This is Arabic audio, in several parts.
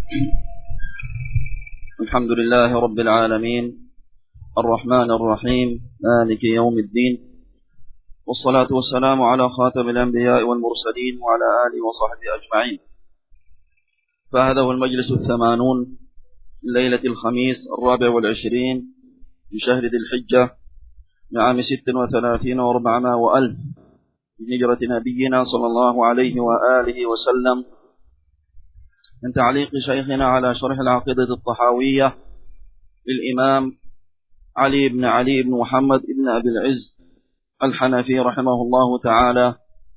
الحمد لله رب العالمين الرحمن الرحيم مالك يوم الدين، والصلاة والسلام على خاتم الأنبياء والمرسلين وعلى آله وصحبه أجمعين. فهذا هو المجلس 80 ليلة الخميس 24 من شهر ذي الحجة لعام 36 و400 وألف من هجرة نبينا صلى الله عليه وآله وسلم، من تعليق شيخنا على شرح العقيدة الطحاوية للإمام علي بن محمد بن أبي العز الحنفي رحمه الله تعالى.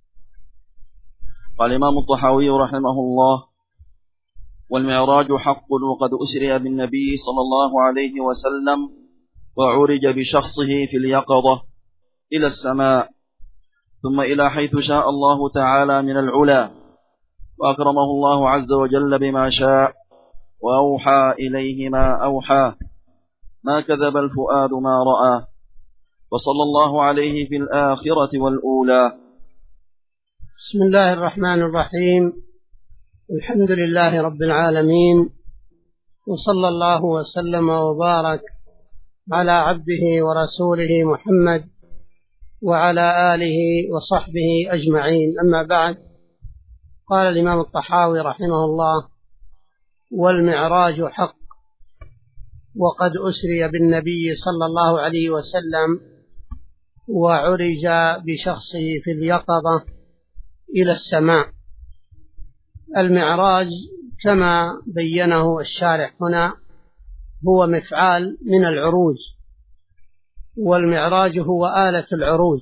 قال الإمام الطحاوي رحمه الله: والمعراج حق، وقد أسري بالنبي صلى الله عليه وسلم وعرج بشخصه في اليقظة إلى السماء، ثم إلى حيث شاء الله تعالى من العلا، وأكرمه الله عز وجل بما شاء، وأوحى إليه ما أوحى، ما كذب الفؤاد ما رأى، وصلى الله عليه في الآخرة والأولى. بسم الله الرحمن الرحيم. الحمد لله رب العالمين، وصلى الله وسلم وبارك على عبده ورسوله محمد وعلى آله وصحبه أجمعين. أما بعد، قال الإمام الطحاوي رحمه الله: والمعراج حق، وقد أسري بالنبي صلى الله عليه وسلم وعرج بشخصه في اليقظة إلى السماء. المعراج كما بينه الشارح هنا هو مفعال من العروج، والمعراج هو آلة العروج.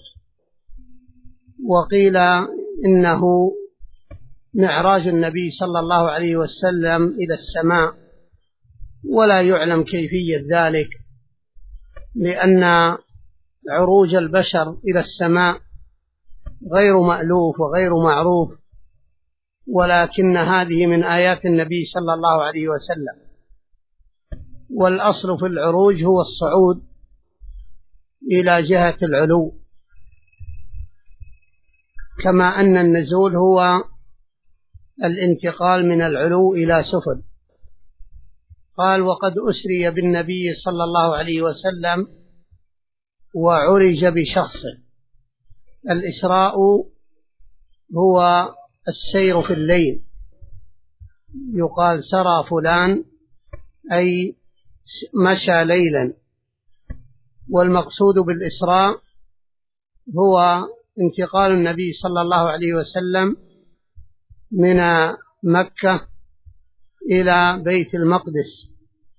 وقيل إنه معراج النبي صلى الله عليه وسلم إلى السماء، ولا يعلم كيفية ذلك، لأن عروج البشر إلى السماء غير مألوف وغير معروف، ولكن هذه من آيات النبي صلى الله عليه وسلم. والأصل في العروج هو الصعود إلى جهة العلو، كما أن النزول هو الانتقال من العلو إلى سفل. قال: وقد أسري بالنبي صلى الله عليه وسلم وعرج بشخصه. الإسراء هو السير في الليل، يقال سرى فلان أي مشى ليلا. والمقصود بالإسراء هو انتقال النبي صلى الله عليه وسلم من مكة إلى بيت المقدس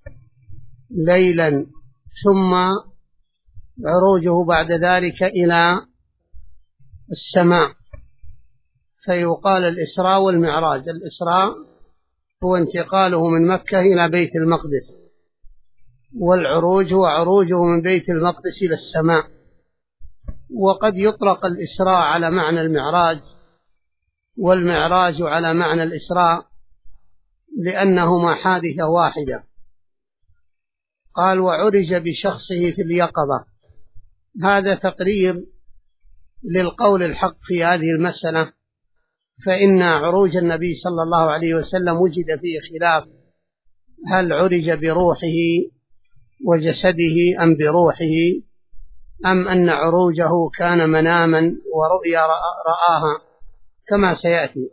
ليلا، ثم عروجه بعد ذلك إلى السماء، فيقال الإسراء والمعراج. الإسراء هو انتقاله من مكة إلى بيت المقدس، والعروج هو عروجه من بيت المقدس إلى السماء. وقد يطلق الإسراء على معنى المعراج، والمعراج على معنى الإسراء، لأنهما حادثة واحدة. قال: وعرج بشخصه في اليقظة. هذا تقرير للقول الحق في هذه المسألة، فإن عروج النبي صلى الله عليه وسلم وجد فيه خلاف، هل عرج بروحه وجسده أم بروحه، أم أن عروجه كان مناما ورؤيا رآها كما سيأتي.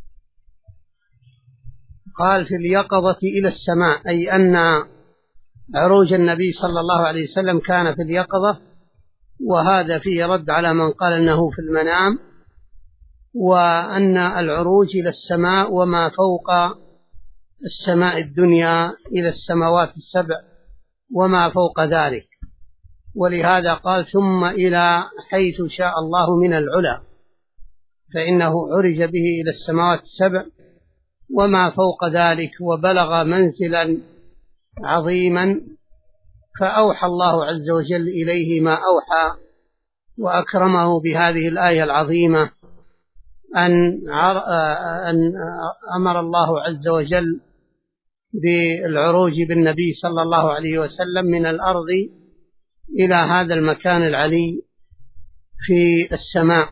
قال: في اليقظة إلى السماء، أي أن عروج النبي صلى الله عليه وسلم كان في اليقظة، وهذا فيه رد على من قال أنه في المنام، وأن العروج إلى السماء وما فوق السماء الدنيا إلى السماوات السبع وما فوق ذلك. ولهذا قال: ثم إلى حيث شاء الله من العلا، فإنه عرج به إلى السماوات السبع وما فوق ذلك، وبلغ منزلا عظيما، فأوحى الله عز وجل إليه ما أوحى، وأكرمه بهذه الآية العظيمة أن أمر الله عز وجل بالعروج بالنبي صلى الله عليه وسلم من الأرض إلى هذا المكان العلي في السماء.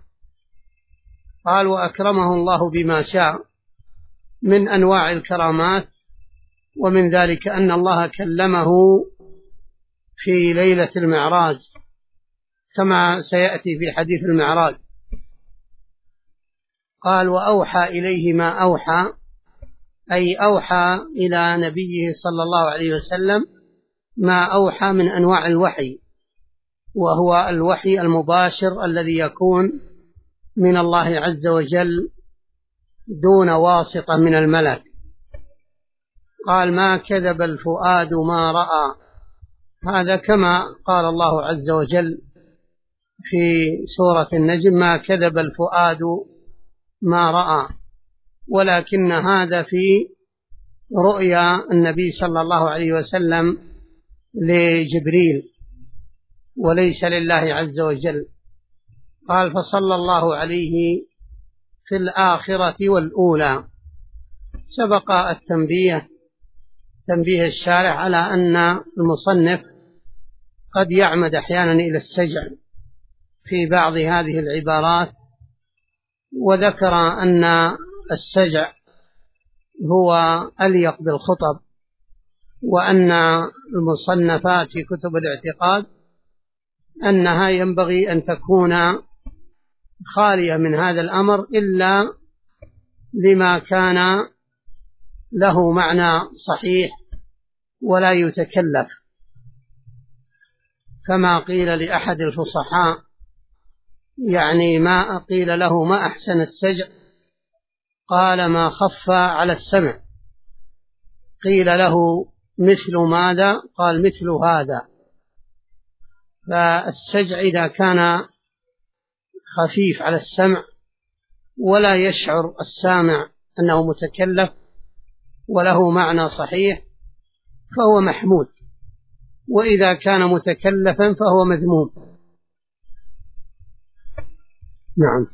قال: وأكرمه الله بما شاء من أنواع الكرامات ومن ذلك أن الله كلمه في ليلة المعراج كما سيأتي في حديث المعراج. قال وأوحى إليه ما أوحى، أي أوحى إلى نبيه صلى الله عليه وسلم ما أوحى من أنواع الوحي، وهو الوحي المباشر الذي يكون من الله عز وجل دون واسطة من الملك. قال ما كذب الفؤاد ما رأى، هذا كما قال الله عز وجل في سورة النجم ما كذب الفؤاد ما رأى، ولكن هذا في رؤيا النبي صلى الله عليه وسلم لجبريل وليس لله عز وجل. قال فصلى الله عليه في الآخرة والأولى. سبق تنبيه الشارع على أن المصنف قد يعمد أحيانا إلى السجع في بعض هذه العبارات، وذكر أن السجع هو أليق بالخطب، وأن المصنفات في كتب الاعتقاد أنها ينبغي أن تكون خالية من هذا الأمر إلا لما كان له معنى صحيح ولا يتكلف، كما قيل لأحد الفصحاء، يعني ما قيل له ما أحسن السجع، قال ما خف على السمع. قيل له مثل ماذا؟ قال مثل هذا. فالسجع إذا كان خفيف على السمع ولا يشعر السامع أنه متكلف وله معنى صحيح فهو محمود، وإذا كان متكلفا فهو مذموم. نعم.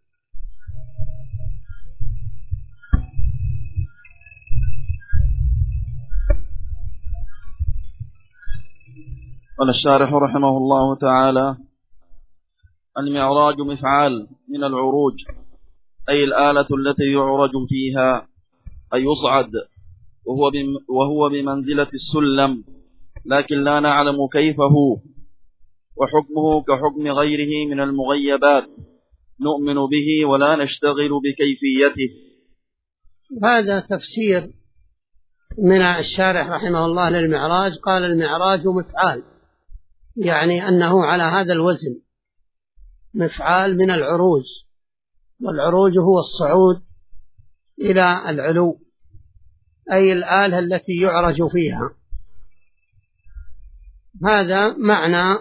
قال الشارح رحمه الله تعالى: المعراج مفعال من العروج، أي الآلة التي يعرج فيها، أي يصعد، وهو بمنزلة السلم، لكن لا نعلم كيف هو، وحكمه كحكم غيره من المغيبات، نؤمن به ولا نشتغل بكيفيته. هذا تفسير من الشارح رحمه الله للمعراج. قال المعراج مفعال، يعني أنه على هذا الوزن، مفعال من العروج، والعروج هو الصعود إلى العلو، أي الآلة التي يعرج فيها. هذا معنى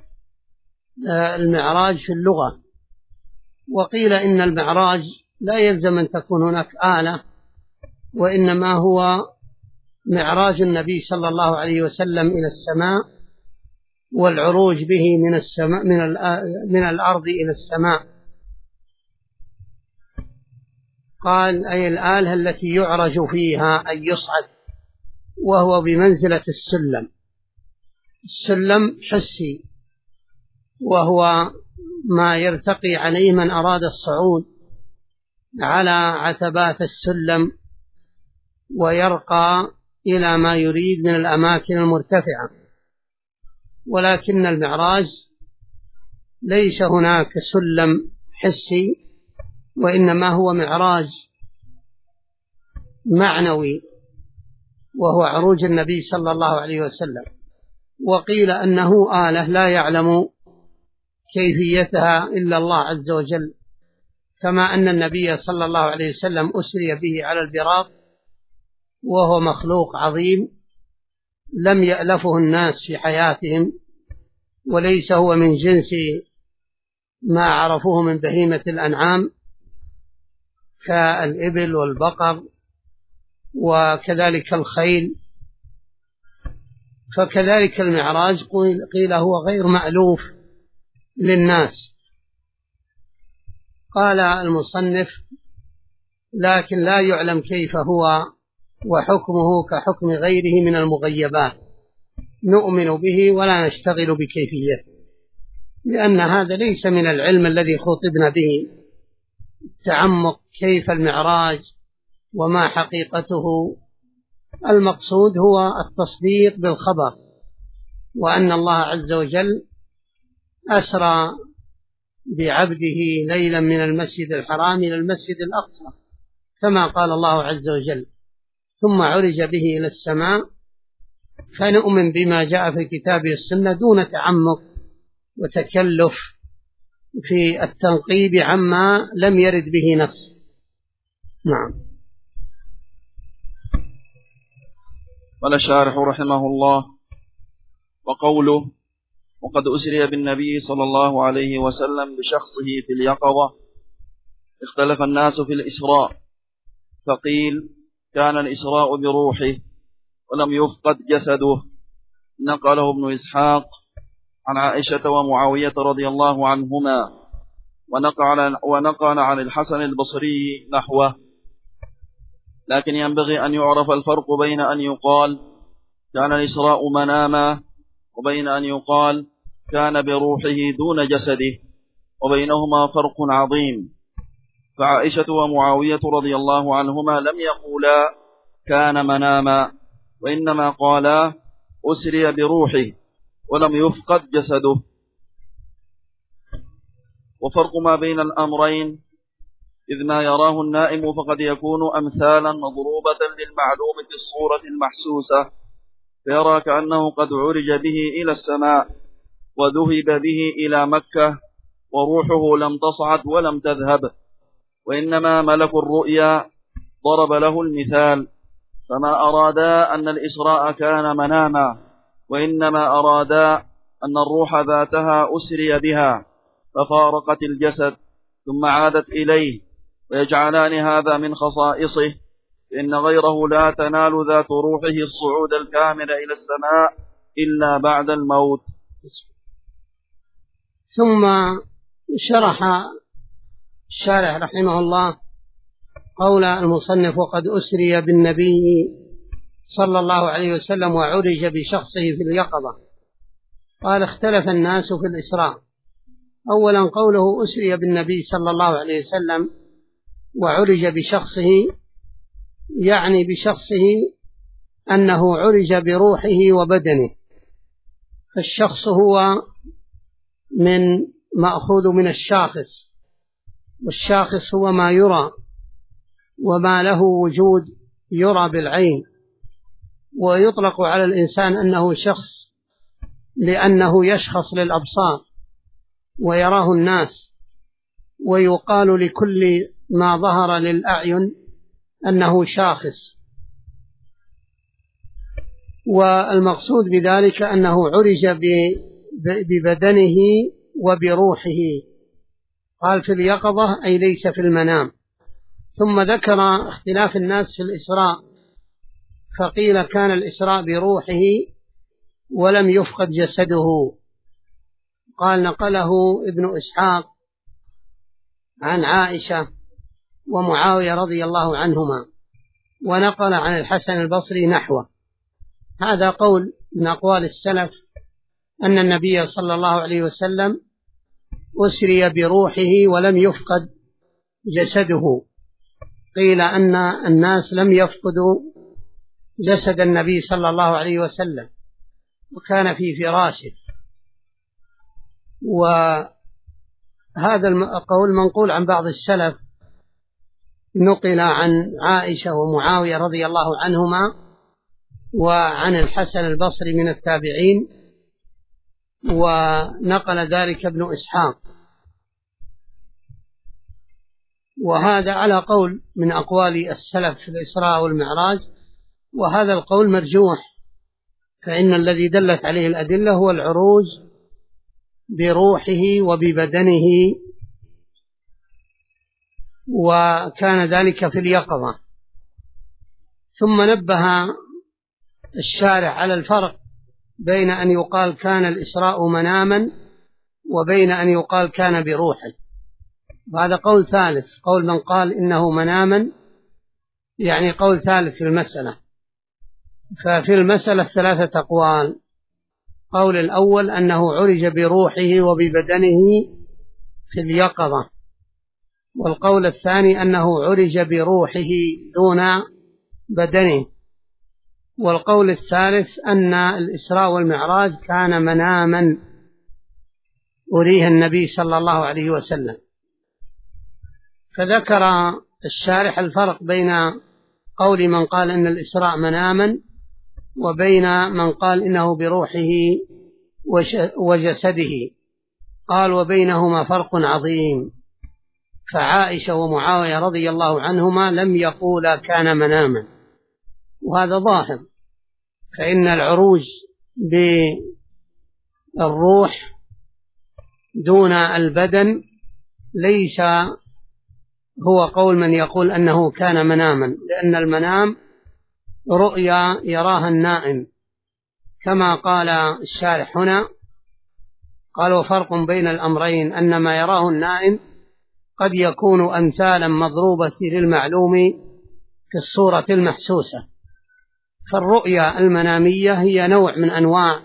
المعراج في اللغة. وقيل إن المعراج لا يلزم أن تكون هناك آلة، وإنما هو معراج النبي صلى الله عليه وسلم إلى السماء، والعروج به من السماء من الأرض إلى السماء. قال أي الآلة التي يعرج فيها، أي يصعد، وهو بمنزلة السلم. السلم حسي، وهو ما يرتقي عليه من أراد الصعود على عتبات السلم ويرقى إلى ما يريد من الأماكن المرتفعة. ولكن المعراج ليس هناك سلم حسي، وإنما هو معراج معنوي، وهو عروج النبي صلى الله عليه وسلم. وقيل أنه آلة لا يعلم كيفيتها إلا الله عز وجل، كما أن النبي صلى الله عليه وسلم أسري به على البراق، وهو مخلوق عظيم لم يألفه الناس في حياتهم، وليس هو من جنس ما عرفوه من بهيمة الأنعام كالإبل والبقر وكذلك الخيل. فكذلك المعراج قيل هو غير مألوف للناس. قال المصنف لكن لا يعلم كيف هو، وحكمه كحكم غيره من المغيبات، نؤمن به ولا نشتغل بكيفيته، لأن هذا ليس من العلم الذي خطبنا به، التعمق كيف المعراج وما حقيقته المقصود هو التصديق بالخبر، وأن الله عز وجل أسرى بعبده ليلا من المسجد الحرام إلى المسجد الأقصى كما قال الله عز وجل، ثم عرج به إلى السماء، فنؤمن بما جاء في كتابه السنة دون تعمق وتكلف في التنقيب عما لم يرد به نص. نعم. قال الشارح رحمه الله: وقوله: وقد أسري بالنبي صلى الله عليه وسلم بشخصه في اليقظة، اختلف الناس في الإسراء، فقيل كان الإسراء بروحه ولم يفقد جسده. نقله ابن إسحاق عن عائشة ومعاوية رضي الله عنهما، ونقل عن الحسن البصري نحوه. لكن ينبغي أن يعرف الفرق بين أن يقال كان الإسراء مناما وبين أن يقال كان بروحه دون جسده، وبينهما فرق عظيم. فعائشة ومعاوية رضي الله عنهما لم يقولا كان مناما، وإنما قالا أسري بروحه ولم يفقد جسده. وفرق ما بين الأمرين إذ ما يراه النائم فقد يكون أمثالا مضروبة للمعلوم في الصورة المحسوسة، فيرى كأنه قد عرج به إلى السماء وذهب به إلى مكة وروحه لم تصعد ولم تذهب، وإنما ملك الرؤيا ضرب له المثال، فما أرادا أن الإسراء كان مناما، وإنما أرادا أن الروح ذاتها أسري بها ففارقت الجسد ثم عادت إليه، ويجعلان هذا من خصائصه، إن غيره لا تنال ذات روحه الصعود الكامل إلى السماء إلا بعد الموت. ثم شرح الشارح رحمه الله قول المصنف: وقد أسري بالنبي صلى الله عليه وسلم وعرج بشخصه في اليقظة. قال: اختلف الناس في الإسراء. أولا قوله أسري بالنبي صلى الله عليه وسلم وعرج بشخصه، يعني بشخصه أنه عرج بروحه وبدنه، فالشخص هو مأخوذ من الشاخص، والشاخص هو ما يرى وما له وجود يرى بالعين، ويطلق على الإنسان أنه شخص لأنه يشخص للأبصار ويراه الناس، ويقال لكل ما ظهر للأعين أنه شاخص. والمقصود بذلك أنه عرج ببدنه وبروحه. قال في اليقظة أي ليس في المنام. ثم ذكر اختلاف الناس في الإسراء، فقيل كان الإسراء بروحه ولم يفقد جسده. قال: نقله ابن إسحاق عن عائشة ومعاوية رضي الله عنهما، ونقل عن الحسن البصري نحوه. هذا قول من أقوال السلف أن النبي صلى الله عليه وسلم أسري بروحه ولم يفقد جسده. قيل أن الناس لم يفقدوا جسد النبي صلى الله عليه وسلم، وكان في فراشه. وهذا القول منقول عن بعض السلف، نقل عن عائشة ومعاوية رضي الله عنهما وعن الحسن البصري من التابعين، ونقل ذلك ابن إسحاق. وهذا على قول من أقوال السلف في الإسراء والمعراج، وهذا القول مرجوح، فإن الذي دلت عليه الأدلة هو العروج بروحه وببدنه، وكان ذلك في اليقظة. ثم نبه الشارع على الفرق بين أن يقال كان الإسراء مناما وبين أن يقال كان بروحه. وهذا قول ثالث، قول من قال إنه مناما، يعني قول ثالث في المسألة. ففي المسألة 3 أقوال. قول الأول أنه عرج بروحه وببدنه في اليقظة، والقول الثاني أنه عرج بروحه دون بدنه، والقول الثالث أن الإسراء والمعراج كان مناما أريه النبي صلى الله عليه وسلم. فذكر الشارح الفرق بين قول من قال إن الإسراء مناما وبين من قال إنه بروحه وجسده. قال وبينهما فرق عظيم، فعائشة ومعاوية رضي الله عنهما لم يقولا كان مناما، وهذا ظاهر، فإن العروج بالروح دون البدن ليس هو قول من يقول أنه كان مناما، لأن المنام رؤيا يراها النائم، كما قال الشارح هنا. قال وفرق بين الأمرين أن ما يراه النائم قد يكون أمثالا مضروبة للمعلوم في الصورة المحسوسة، فالرؤيا المنامية هي نوع من أنواع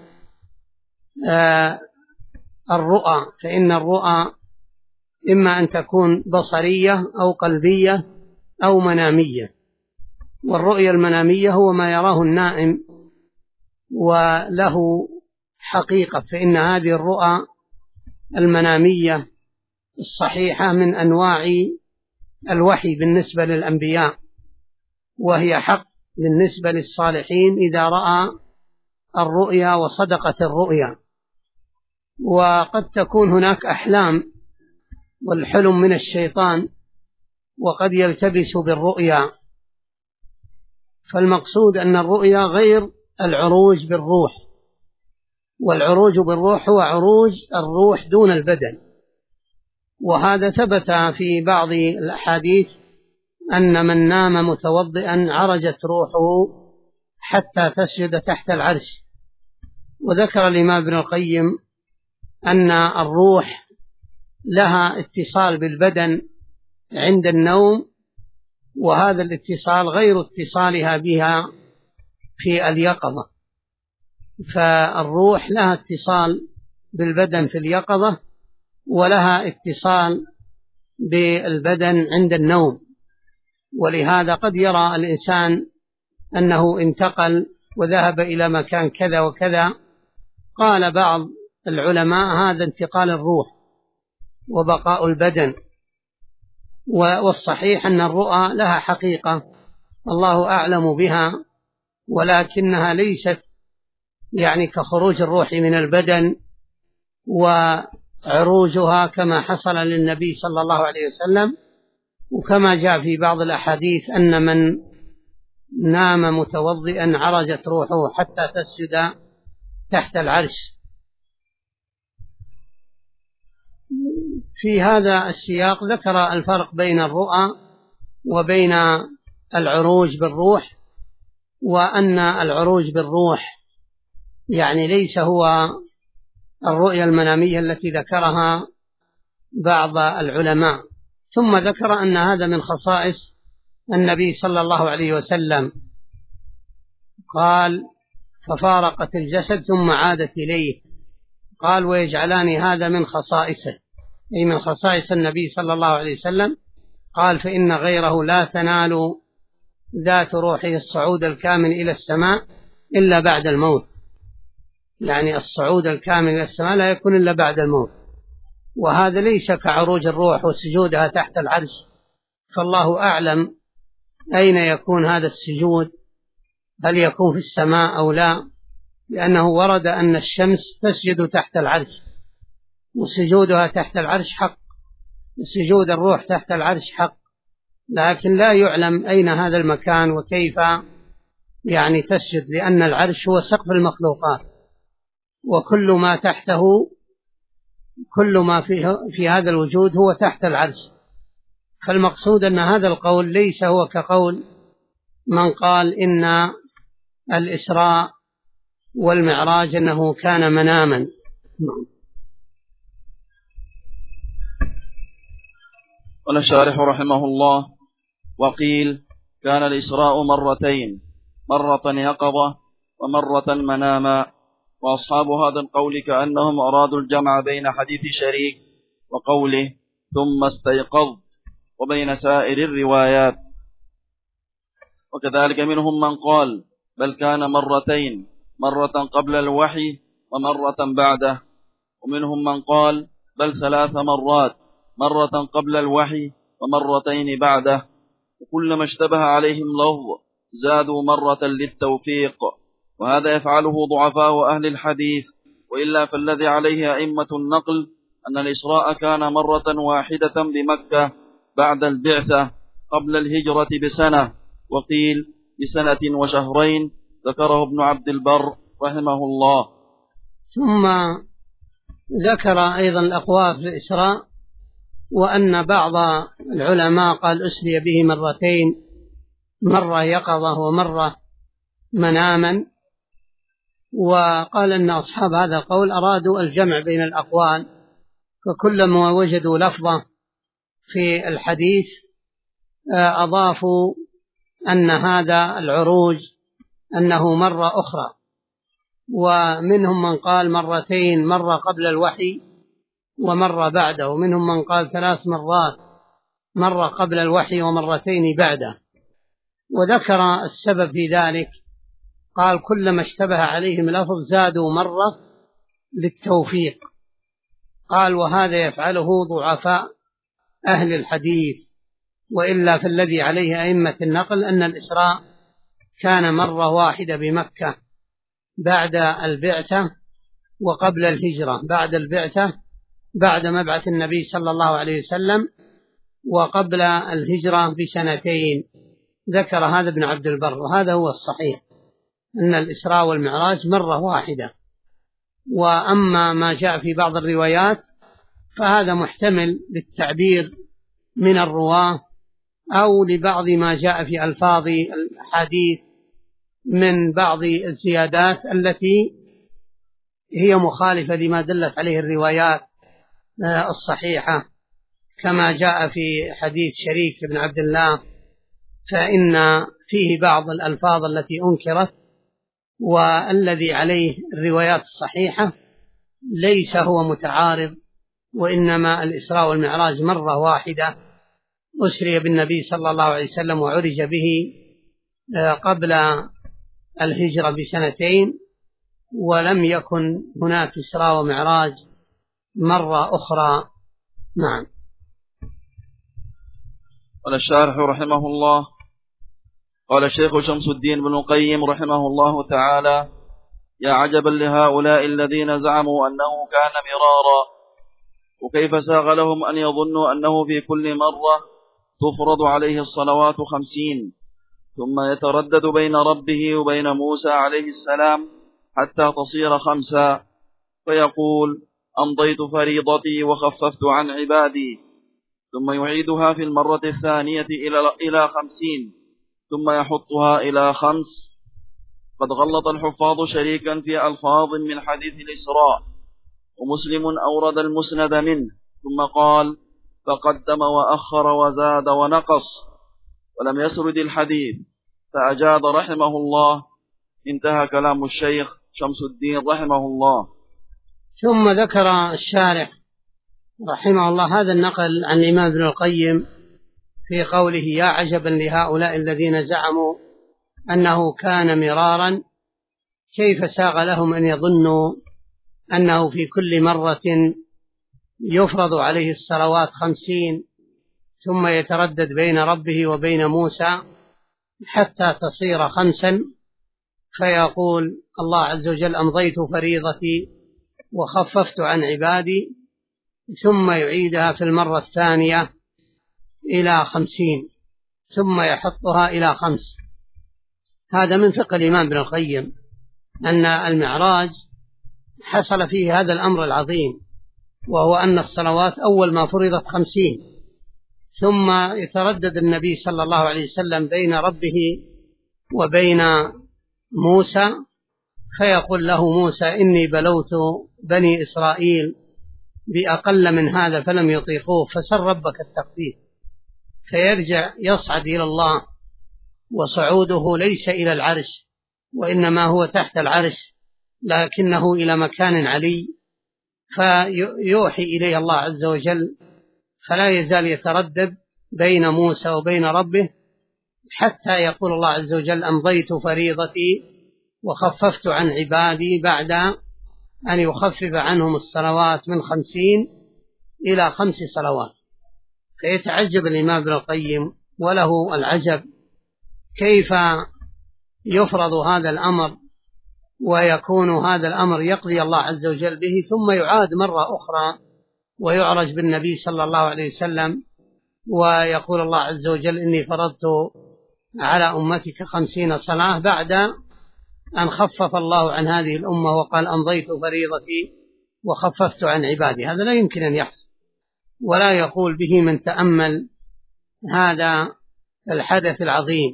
الرؤى، فإن الرؤى إما أن تكون بصرية أو قلبية أو منامية، والرؤيا المنامية هو ما يراه النائم وله حقيقة، فإن هذه الرؤى المنامية الصحيحة من أنواع الوحي بالنسبة للأنبياء، وهي حق بالنسبة للصالحين إذا رأى الرؤيا وصدقت الرؤيا. وقد تكون هناك أحلام، والحلم من الشيطان وقد يلتبس بالرؤيا، فالمقصود أن الرؤيا غير العروج بالروح، والعروج بالروح هو عروج الروح دون البدن، وهذا ثبت في بعض الأحاديث أن من نام متوضئا عرجت روحه حتى تسجد تحت العرش. وذكر الإمام ابن القيم أن الروح لها اتصال بالبدن عند النوم، وهذا الاتصال غير اتصالها بها في اليقظة، فالروح لها اتصال بالبدن في اليقظة ولها اتصال بالبدن عند النوم. ولهذا قد يرى الإنسان أنه انتقل وذهب إلى مكان كذا وكذا، قال بعض العلماء هذا انتقال الروح وبقاء البدن، والصحيح أن الرؤى لها حقيقة الله أعلم بها، ولكنها ليست يعني كخروج الروح من البدن وعروجها كما حصل للنبي صلى الله عليه وسلم، وكما جاء في بعض الأحاديث أن من نام متوضئا عرجت روحه حتى تسجد تحت العرش. في هذا السياق ذكر الفرق بين الرؤى وبين العروج بالروح، وأن العروج بالروح يعني ليس هو الرؤيا المنامية التي ذكرها بعض العلماء. ثم ذكر أن هذا من خصائص النبي صلى الله عليه وسلم، قال ففارقت الجسد ثم عادت إليه، قال ويجعلان هذا من خصائصه، أي من خصائص النبي صلى الله عليه وسلم. قال فإن غيره لا تنال ذات روحه الصعود الكامل إلى السماء إلا بعد الموت، يعني الصعود الكامل إلى السماء لا يكون إلا بعد الموت، وهذا ليس كعروج الروح وسجودها تحت العرش، فالله أعلم أين يكون هذا السجود، هل يكون في السماء أو لا، لأنه ورد أن الشمس تسجد تحت العرش، وسجودها تحت العرش حق، وسجود الروح تحت العرش حق، لكن لا يعلم أين هذا المكان وكيف يعني تسجد، لأن العرش هو سقف المخلوقات، وكل ما تحته كل ما في هذا الوجود هو تحت العرش. فالمقصود أن هذا القول ليس هو كقول من قال إن الإسراء والمعراج أنه كان مناما. قال الشارح رحمه الله: وقيل كان الإسراء مرتين، مرة يقظة ومرة مناما. وأصحاب هذا القول كأنهم أرادوا الجمع بين حديث شريك وقوله ثم استيقظت وبين سائر الروايات. وكذلك منهم من قال بل كان مرتين، مرة قبل الوحي ومرة بعده. ومنهم من قال بل 3 مرات، مرة قبل الوحي ومرتين بعده. وكلما اشتبه عليهم لفظ زادوا مرة للتوفيق، وهذا يفعله ضعفاء أهل الحديث. وإلا فالذي عليه أئمة النقل أن الإسراء كان مرة واحدة بمكة بعد البعثة قبل الهجرة بسنة، وقيل بسنة وشهرين، ذكره ابن عبد البر رحمه الله. ثم ذكر أيضا الأقوال في الإسراء، وأن بعض العلماء قال أسري به مرتين، مرة يقظة ومرة مناما، وقال أن أصحاب هذا القول أرادوا الجمع بين الأقوال، فكلما وجدوا لفظة في الحديث أضافوا أن هذا العروج أنه مرة أخرى. ومنهم من قال مرتين، مرة قبل الوحي ومرة بعده، ومنهم من قال 3 مرات، مرة قبل الوحي ومرتين بعده. وذكر السبب في ذلك، قال كلما اشتبه عليهم لفظ زادوا مرة للتوفيق. قال وهذا يفعله ضعفاء أهل الحديث، وإلا فالذي عليه أئمة النقل أن الإسراء كان مرة واحدة بمكة بعد البعثة وقبل الهجرة، بعد البعثة بعد مبعث النبي صلى الله عليه وسلم، وقبل الهجرة بسنتين. ذكر هذا ابن عبد البر، وهذا هو الصحيح أن الإسراء والمعراج مرة واحدة. وأما ما جاء في بعض الروايات فهذا محتمل للتعبير من الرواة، أو لبعض ما جاء في ألفاظ الحديث من بعض الزيادات التي هي مخالفة لما دلت عليه الروايات الصحيحة، كما جاء في حديث شريك بن عبد الله، فإن فيه بعض الألفاظ التي أنكرت، والذي عليه الروايات الصحيحة ليس هو متعارض، وإنما الإسراء والمعراج مرة واحدة أسري بالنبي صلى الله عليه وسلم وعرج به قبل الهجرة بسنتين، ولم يكن هناك إسراء ومعراج مرة أخرى. نعم. قال الشارح رحمه الله: قال الشيخ شمس الدين بن القيم رحمه الله تعالى: يا عجبا لهؤلاء الذين زعموا أنه كان مرارا، وكيف ساغ لهم أن يظنوا أنه في كل مرة تفرض عليه الصلوات 50، ثم يتردد بين ربه وبين موسى عليه السلام حتى تصير 5، فيقول أمضيت فريضتي وخففت عن عبادي، ثم يعيدها في المرة الثانية إلى 50، ثم يحطها إلى 5. قد غلط الحفاظ شريكا في ألفاظ من حديث الإسراء، ومسلم أورد المسند منه ثم قال فقدم وأخر وزاد ونقص، ولم يسرد الحديث فأجاد رحمه الله. انتهى كلام الشيخ شمس الدين رحمه الله. ثم ذكر الشارح رحمه الله هذا النقل عن الإمام ابن القيم في قوله: يا عجبا لهؤلاء الذين زعموا أنه كان مرارا، كيف ساغ لهم أن يظنوا أنه في كل مرة يفرض عليه الصلوات 50، ثم يتردد بين ربه وبين موسى حتى تصير 5، فيقول الله عز وجل أمضيت فريضتي وخففت عن عبادي، ثم يعيدها في المرة الثانية إلى 50، ثم يحطها إلى 5. هذا من فقه الإمام ابن القيم، أن المعراج حصل فيه هذا الأمر العظيم، وهو أن الصلوات أول ما فرضت 50، ثم يتردد النبي صلى الله عليه وسلم بين ربه وبين موسى، فيقول له موسى: إني بلوت بني إسرائيل بأقل من هذا فلم يطيقوه، فسر ربك التخفيف. فيرجع يصعد إلى الله، وصعوده ليس إلى العرش، وإنما هو تحت العرش، لكنه إلى مكان علي، فيوحي إليه الله عز وجل، فلا يزال يتردد بين موسى وبين ربه، حتى يقول الله عز وجل: أمضيت فريضتي وخففت عن عبادي بعد أن يخفف عنهم الصلوات من 50 إلى 5 صلوات. فيتعجب الإمام ابن القيم وله العجب كيف يفرض هذا الأمر ويكون هذا الأمر يقضي الله عز وجل به، ثم يعاد مرة أخرى ويعرج بالنبي صلى الله عليه وسلم ويقول الله عز وجل إني فرضت على أمتك 50 صلاة بعد أن خفف الله عن هذه الأمة وقال أمضيت فريضتي وخففت عن عبادي. هذا لا يمكن أن يحصل، ولا يقول به من تأمل هذا الحدث العظيم.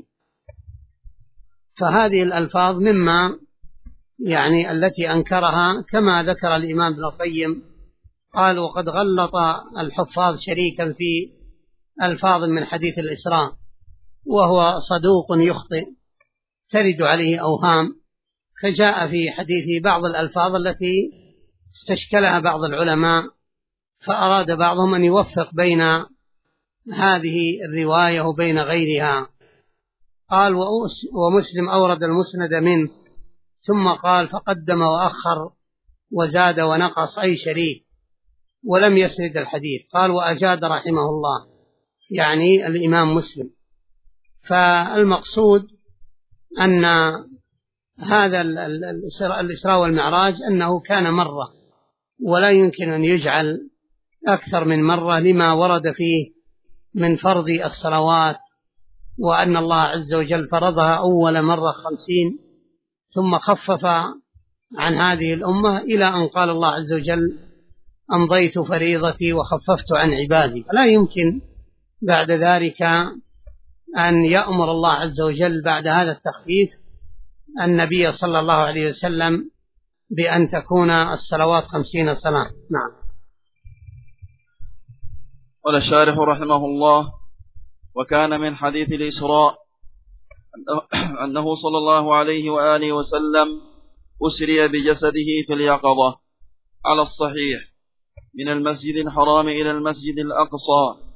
فهذه الألفاظ مما التي أنكرها كما ذكر الإمام ابن القيم، قال وقد غلط الحفاظ شريكا في ألفاظ من حديث الإسراء، وهو صدوق يخطئ ترد عليه أوهام، فجاء في حديثه بعض الألفاظ التي استشكلها بعض العلماء، فأراد بعضهم أن يوفق بين هذه الرواية وبين غيرها. قال ومسلم أورد المسند منه، ثم قال فقدم وأخر وزاد ونقص أي شريك، ولم يسند الحديث. قال وأجاد رحمه الله، يعني الإمام مسلم. فالمقصود أن هذا الإسراء والمعراج أنه كان مرة، ولا يمكن أن يجعل أكثر من مرة لما ورد فيه من فرض الصلوات، وأن الله عز وجل فرضها أول مرة 50 ثم خفف عن هذه الأمة إلى أن قال الله عز وجل أمضيت فريضتي وخففت عن عبادي. فلا يمكن بعد ذلك أن يأمر الله عز وجل بعد هذا التخفيف النبي صلى الله عليه وسلم بأن تكون الصلوات 50 صلاة. نعم. قال الشارح رحمه الله: وكان من حديث الإسراء أنه صلى الله عليه وآله وسلم أسري بجسده في اليقظة على الصحيح من المسجد الحرام إلى المسجد الأقصى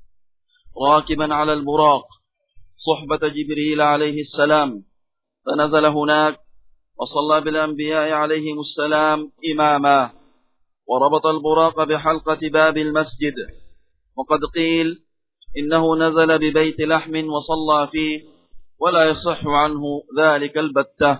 راكبا على البراق صحبة جبريل عليه السلام، فنزل هناك وصلى بالأنبياء عليهم السلام إماما، وربط البراق بحلقة باب المسجد. وقد قيل إنه نزل ببيت لحم وصلى فيه، ولا يصح عنه ذلك البتة.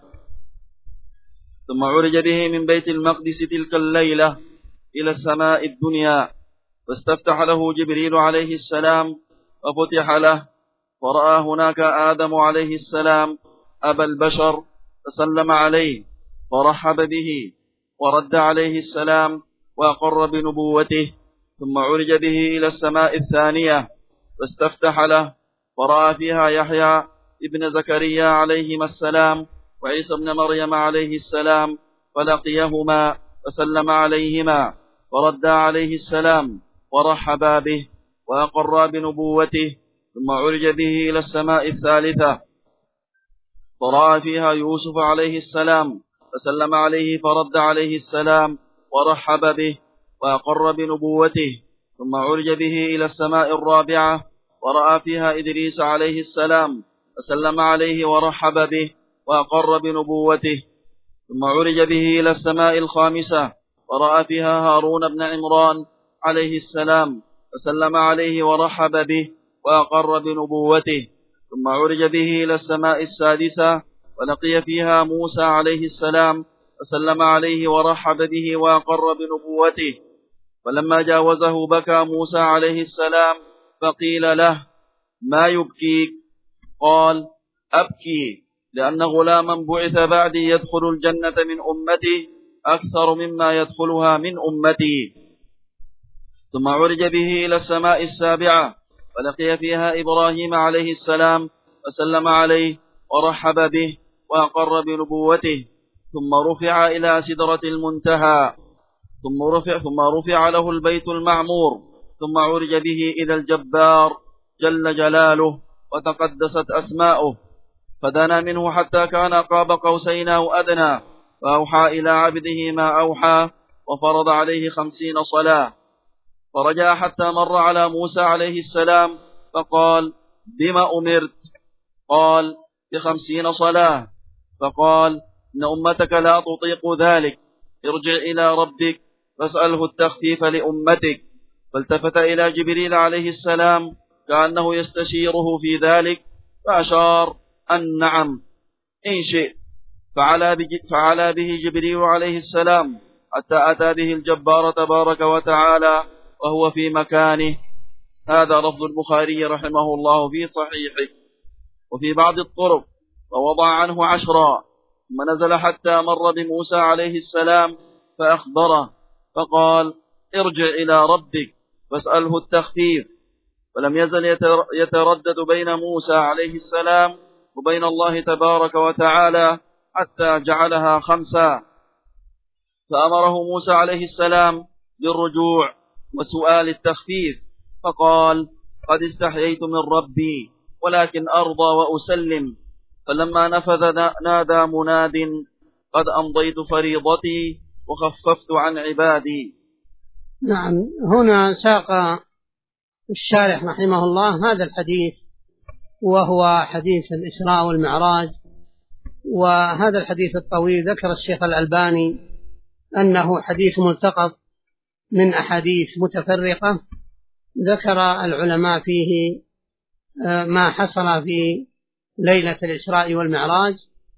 ثم عرج به من بيت المقدس تلك الليلة إلى السماء الدنيا، فاستفتح له جبريل عليه السلام ففتح له، ورأى هناك آدم عليه السلام أبا البشر، فسلم عليه فرحب به ورد عليه السلام وأقر بنبوته. ثم عرج به إلى السماء الثانية فاستفتح له، ورأى فيها يحيى ابن زكريا عليهما السلام وعيسى ابن مريم عليه السلام، فلقيهما فسلم عليهما ورد عليه السلام ورحبا به وأقر بنبوته. ثم عرج به إلى السماء الثالثة فرأى فيها يوسف عليه السلام، فسلم عليه فرد عليه السلام ورحب به وأقر بنبوته. ثم عرج به إلى السماء الرابعة ورأى فيها إدريس عليه السلام، فسلم عليه ورحب به وأقر بنبوته. ثم عرج به إلى السماء الخامسة ورأى فيها هارون بن عمران عليه السلام، فسلم عليه ورحب به وأقر بنبوته. ثم عرج به إلى السماء السادسة ولقي فيها موسى عليه السلام، فسلم عليه ورحب به وأقر بنبوته. فلما جاوزه بكى موسى عليه السلام، فقيل له: ما يبكيك؟ قال: أبكي لأن غلاما بعث بعدي يدخل الجنة من أمتي أكثر مما يدخلها من أمتي. ثم عرج به إلى السماء السابعة ولقي فيها إبراهيم عليه السلام، فسلم عليه ورحب به وأقر بنبوته. ثم رفع إلى سدرة المنتهى، ثم رفع له البيت المعمور. ثم عرج به إلى الجبار جل جلاله وتقدست أسماؤه، فدنا منه حتى كان قاب قوسين أو أدنى، فأوحى إلى عبده ما أوحى، وفرض عليه 50 صلاة. فرجع حتى مر على موسى عليه السلام، فقال: بما أمرت؟ قال: ب50 صلاة. فقال: إن أمتك لا تطيق ذلك، ارجع إلى ربك فاسأله التخفيف لأمتك. فالتفت إلى جبريل عليه السلام كأنه يستشيره في ذلك، فأشار أن نعم إن شئت. فعلى به جبريل عليه السلام حتى أتى به الجبار تبارك وتعالى وهو في مكانه. هذا لفظ البخاري رحمه الله في صحيحه. وفي بعض الطرق فوضع عنه 10 ثم نزل حتى مر بموسى عليه السلام فأخبره فقال ارجع إلى ربك فاسأله التخفيف. فلم يزل يتردد بين موسى عليه السلام وبين الله تبارك وتعالى حتى جعلها 5. فأمره موسى عليه السلام بالرجوع وسؤال التخفيف، فقال قد استحييت من ربي ولكن أرضى وأسلم. فلما نفذ نادى مناد قد أمضيت فريضتي وخففت عن عبادي. نعم، هنا ساق الشارح رحمه الله هذا الحديث وهو حديث الإسراء والمعراج. وهذا الحديث الطويل ذكر الشيخ الألباني أنه حديث ملتقط من أحاديث متفرقة، ذكر العلماء فيه ما حصل في ليلة الإسراء والمعراج،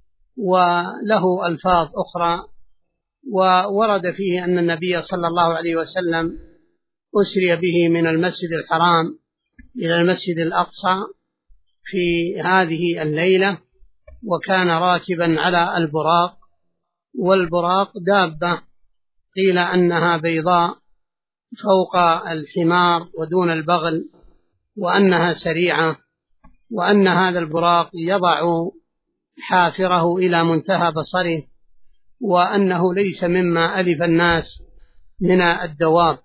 وله ألفاظ أخرى. وورد فيه أن النبي صلى الله عليه وسلم أسري به من المسجد الحرام إلى المسجد الأقصى في هذه الليلة، وكان راكبا على البراق. والبراق دابة قيل أنها بيضاء فوق الحمار ودون البغل، وأنها سريعة، وأن هذا البراق يضع حافره إلى منتهى بصره، وأنه ليس مما ألف الناس من الدواب.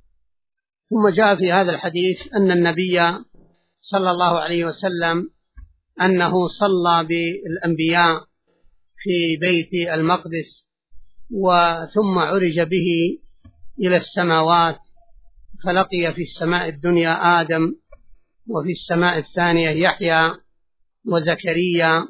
ثم جاء في هذا الحديث أن النبي صلى الله عليه وسلم أنه صلى بالأنبياء في بيت المقدس، وثم عرج به إلى السماوات، فلقي في السماء الدنيا آدم، وفي السماء الثانية يحيى وزكريا،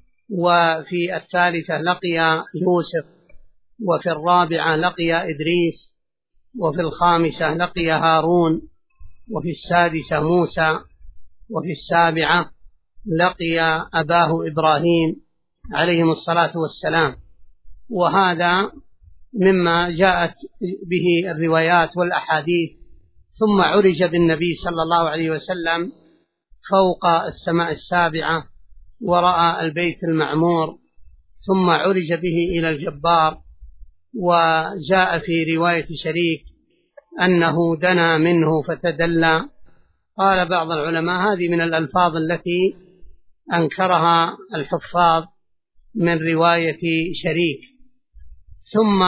وفي الثالثة لقي يوسف، وفي الرابعة لقي إدريس، وفي الخامسة لقي هارون، وفي السادسة موسى، وفي السابعة لقي أباه إبراهيم عليهم الصلاة والسلام. وهذا مما جاءت به الروايات والأحاديث. ثم عرج بالنبي صلى الله عليه وسلم فوق السماء السابعة ورأى البيت المعمور، ثم عرج به إلى الجبار. وجاء في رواية شريك أنه دنا منه فتدلى. قال بعض العلماء هذه من الألفاظ التي أنكرها الحفاظ من رواية شريك. ثم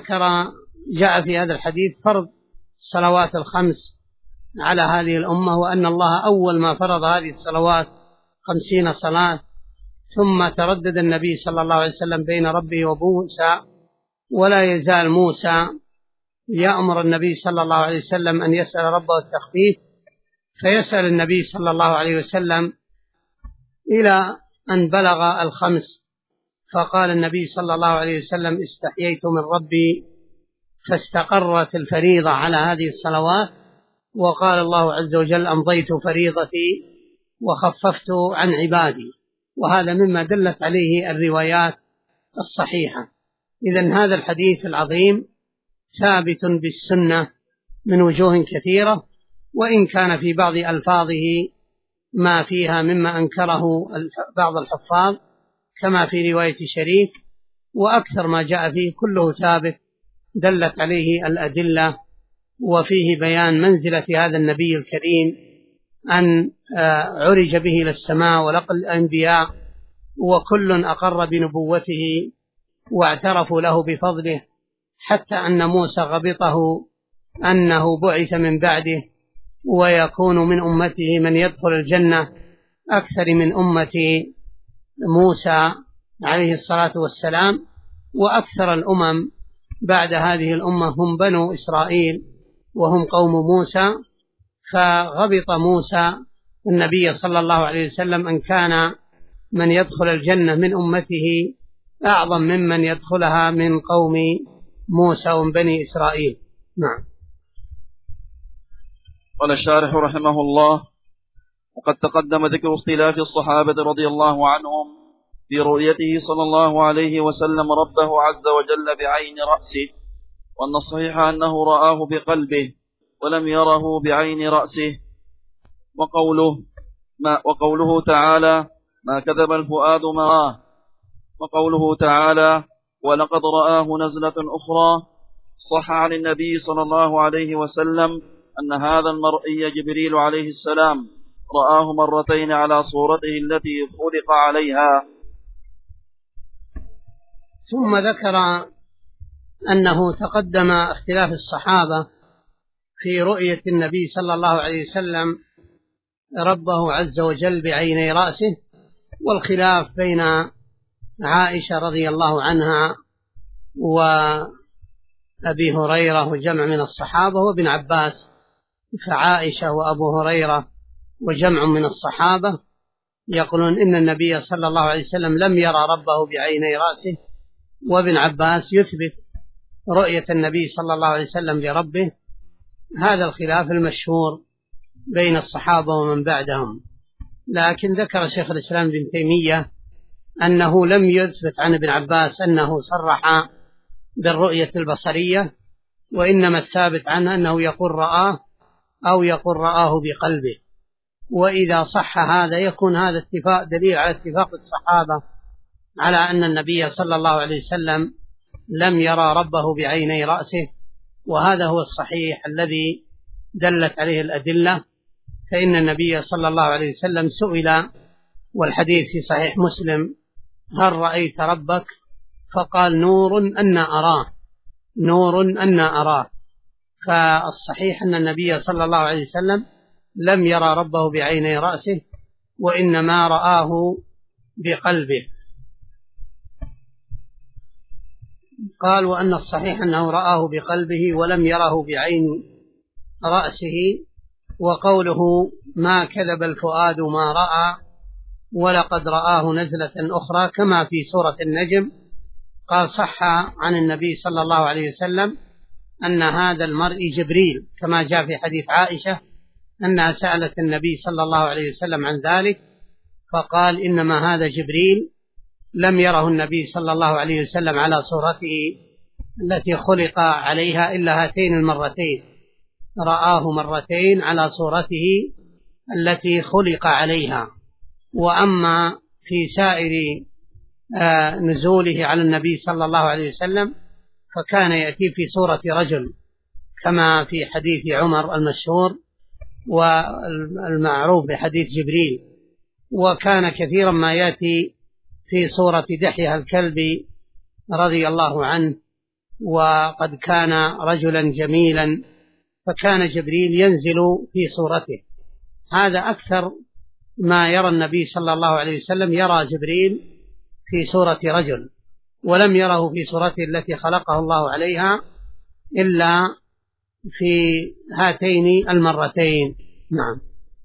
جاء في هذا الحديث فرض الصلوات الخمس على هذه الأمة، وأن الله أول ما فرض هذه الصلوات 50 صلاة. ثم تردد النبي صلى الله عليه وسلم بين ربه وموسى، ولا يزال موسى يأمر النبي صلى الله عليه وسلم أن يسأل ربه التخفيف، فيسأل النبي صلى الله عليه وسلم إلى أن بلغ 5. فقال النبي صلى الله عليه وسلم استحييت من ربي، فاستقرت الفريضة على هذه الصلوات. وقال الله عز وجل أمضيت فريضتي وخففت عن عبادي. وهذا مما دلت عليه الروايات الصحيحة. إذن هذا الحديث العظيم ثابت بالسنة من وجوه كثيرة، وإن كان في بعض ألفاظه ما فيها مما أنكره بعض الحفاظ كما في رواية شريك، وأكثر ما جاء فيه كله ثابت دلت عليه الأدلة، وفيه بيان منزلة هذا النبي الكريم أن عرج به إلى السماء ولقى الأنبياء، وكل أقر بنبوته واعترفوا له بفضله، حتى أن موسى غبطه أنه بعث من بعده ويكون من أمته من يدخل الجنة أكثر من أمة موسى عليه الصلاة والسلام. وأكثر الأمم بعد هذه الأمة هم بنو إسرائيل وهم قوم موسى. فغبط موسى النبي صلى الله عليه وسلم أن كان من يدخل الجنة من أمته أعظم ممن يدخلها من قوم موسى وبني إسرائيل. نعم. قال الشارح رحمه الله: وقد تقدم ذكر اختلاف الصحابة رضي الله عنهم في رؤيته صلى الله عليه وسلم ربه عز وجل بعين رأسه، وأن الصحيح أنه رآه بقلبه ولم يره بعين رأسه. وقوله تعالى: ما كذب الفؤاد ما رآه. وقوله تعالى: ولقد رآه نزلة أخرى. صح عن النبي صلى الله عليه وسلم أن هذا المرئي جبريل عليه السلام رآه مرتين على صورته التي خلق عليها. ثم ذكر أنه تقدم اختلاف الصحابة في رؤية النبي صلى الله عليه وسلم ربه عز وجل بعيني رأسه، والخلاف بين عائشة رضي الله عنها وأبي هريرة وجمع من الصحابة وابن عباس. فعائشة وأبو هريرة وجمع من الصحابة يقولون إن النبي صلى الله عليه وسلم لم يرى ربه بعيني رأسه، وابن عباس يثبت رؤية النبي صلى الله عليه وسلم لربه. هذا الخلاف المشهور بين الصحابة ومن بعدهم. لكن ذكر شيخ الإسلام ابن تيمية أنه لم يثبت عن ابن عباس أنه صرح بالرؤية البصرية، وإنما الثابت عنه أنه يقول رآه أو يقول رآه بقلبه. وإذا صح هذا يكون هذا اتفاق دليل على اتفاق الصحابة على أن النبي صلى الله عليه وسلم لم يرى ربه بعيني رأسه، وهذا هو الصحيح الذي دلت عليه الأدلة. فإن النبي صلى الله عليه وسلم سئل، والحديث في صحيح مسلم: هل رأيت ربك؟ فقال: نور أنا أراه، نور أنا أراه. فالصحيح أن النبي صلى الله عليه وسلم لم يرى ربه بعيني رأسه، وإنما رآه بقلبه. قال: وأن الصحيح أنه رآه بقلبه ولم يره بعين رأسه. وقوله ما كذب الفؤاد ما رأى ولقد رآه نزلة أخرى كما في سورة النجم. قال: صح عن النبي صلى الله عليه وسلم أن هذا المرء جبريل، كما جاء في حديث عائشة أنها سألت النبي صلى الله عليه وسلم عن ذلك، فقال: إنما هذا جبريل، لم يره النبي صلى الله عليه وسلم على صورته التي خلق عليها إلا هاتين المرتين، رآه مرتين على صورته التي خلق عليها. وأما في سائر نزوله على النبي صلى الله عليه وسلم فكان يأتي في صورة رجل، كما في حديث عمر المشهور والمعروف بحديث جبريل. وكان كثيرا ما يأتي في صورة دحية الكلبي رضي الله عنه، وقد كان رجلا جميلا، فكان جبريل ينزل في صورته. هذا أكثر ما يرى النبي صلى الله عليه وسلم، يرى جبريل في صورة رجل، ولم يره في صورته التي خلقه الله عليها إلا في هاتين المرتين. نعم.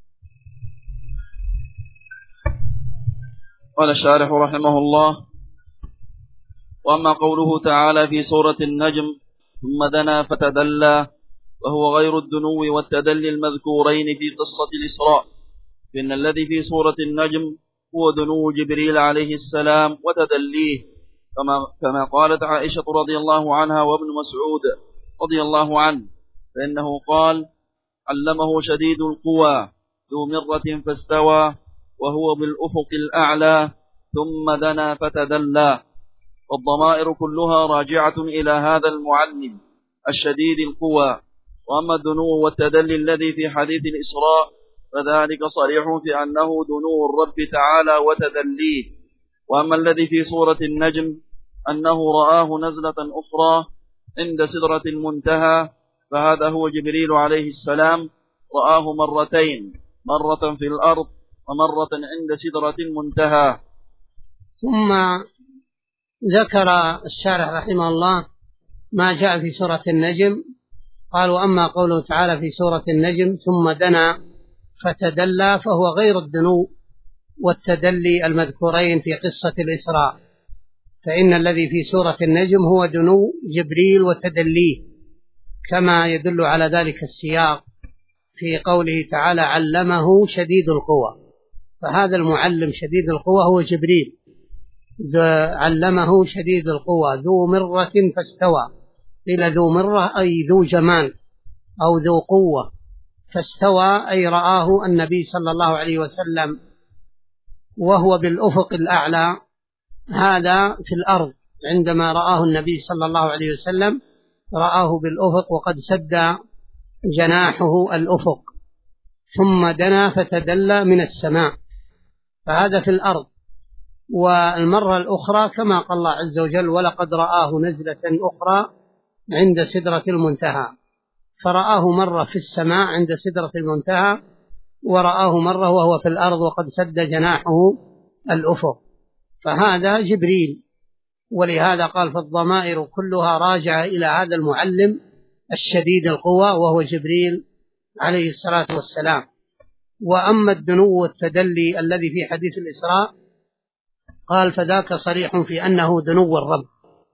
قال الشارح رحمه الله: وأما قوله تعالى في سورة النجم: ثم دنا فتدلى، وهو غير الدنو والتدلي المذكورين في قصة الإسراء، فإن الذي في سورة النجم هو دنو جبريل عليه السلام وتدليه، كما قالت عائشة رضي الله عنها وابن مسعود رضي الله عنه، فإنه قال: علمه شديد القوى ذو مرة فاستوى وهو بالأفق الأعلى ثم دنا فتدلى. والضمائر كلها راجعة إلى هذا المعلم الشديد القوى. وأما الدنو والتدلي الذي في حديث الإسراء فذلك صريح في أنه دنو الرب تعالى وتدليه. وأما الذي في سورة النجم أنه رآه نزلة أخرى عند سدرة المنتهى، فهذا هو جبريل عليه السلام، رآه مرتين، مرة في الأرض ومرة عند سدرة المنتهى. ثم ذكر الشارح رحمه الله ما جاء في سورة النجم. قال: وأما قوله تعالى في سورة النجم ثم دنا فتدلى، فهو غير الدنو والتدلي المذكورين في قصة الإسراء، فإن الذي في سورة النجم هو دنو جبريل وتدليه، كما يدل على ذلك السياق في قوله تعالى علمه شديد القوى، فهذا المعلم شديد القوى هو جبريل. علمه شديد القوى ذو مرة فاستوى، قيل ذو مرة أي ذو جمال أو ذو قوة، فاستوى أي رآه النبي صلى الله عليه وسلم وهو بالأفق الأعلى، هذا في الأرض. عندما رآه النبي صلى الله عليه وسلم رآه بالأفق وقد سد جناحه الأفق، ثم دنا فتدلى من السماء، فهذا في الأرض. والمرة الأخرى كما قال الله عز وجل ولقد رآه نزلة أخرى عند سدرة المنتهى، فرآه مرة في السماء عند سدرة المنتهى، ورآه مرة وهو في الأرض وقد سد جناحه الأفق، فهذا جبريل. ولهذا قال فالضمائر كلها راجعة إلى هذا المعلم الشديد القوى وهو جبريل عليه الصلاة والسلام. وأما الدنو والتدلي الذي في حديث الإسراء قال فذاك صريح في أنه دنو الرب.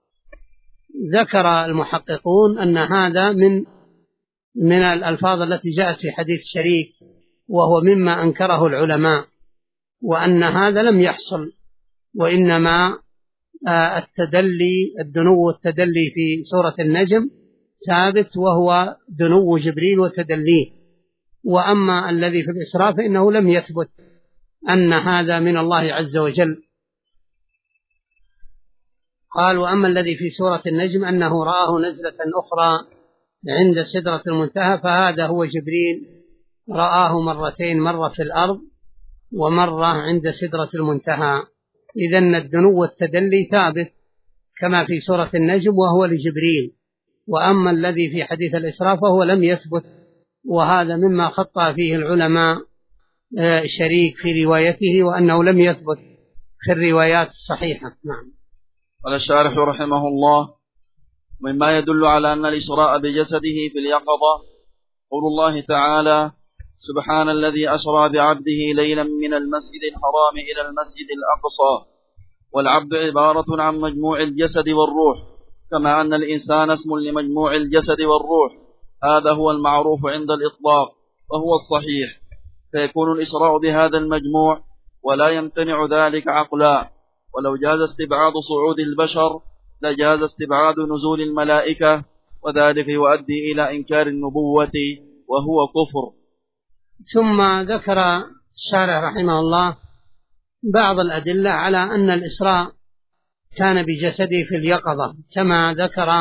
ذكر المحققون أن هذا من الألفاظ التي جاءت في حديث شريك، وهو مما أنكره العلماء، وأن هذا لم يحصل، وإنما الدنو والتدلي في سورة النجم ثابت، وهو دنو جبريل وتدليه. وأما الذي في الإسراء فإنه لم يثبت أن هذا من الله عز وجل. قال وأما الذي في سورة النجم أنه رآه نزلة أخرى عند سدرة المنتهى، فهذا هو جبريل رآه مرتين، مرة في الأرض ومرة عند سدرة المنتهى. إذن الدنو والتدلي ثابت كما في سورة النجم وهو لجبريل. وأما الذي في حديث الإسراء فهو لم يثبت، وهذا مما خطأ فيه العلماء شريك في روايته، وأنه لم يثبت في الروايات الصحيحة. نعم. قال الشارح رحمه الله مما يدل على أن الإسراء بجسده في اليقظة قول الله تعالى سبحان الذي أسرى بعبده ليلا من المسجد الحرام إلى المسجد الأقصى. والعبد عبارة عن مجموع الجسد والروح، كما أن الإنسان اسم لمجموع الجسد والروح، هذا هو المعروف عند الإطلاق وهو الصحيح، فيكون الإسراء بهذا المجموع ولا يمتنع ذلك عقلا. ولو جاز استبعاد صعود البشر لجاز استبعاد نزول الملائكة، وذلك يؤدي إلى إنكار النبوة وهو كفر. ثم ذكر الشارح رحمه الله بعض الأدلة على أن الإسراء كان بجسده في اليقظة كما ذكر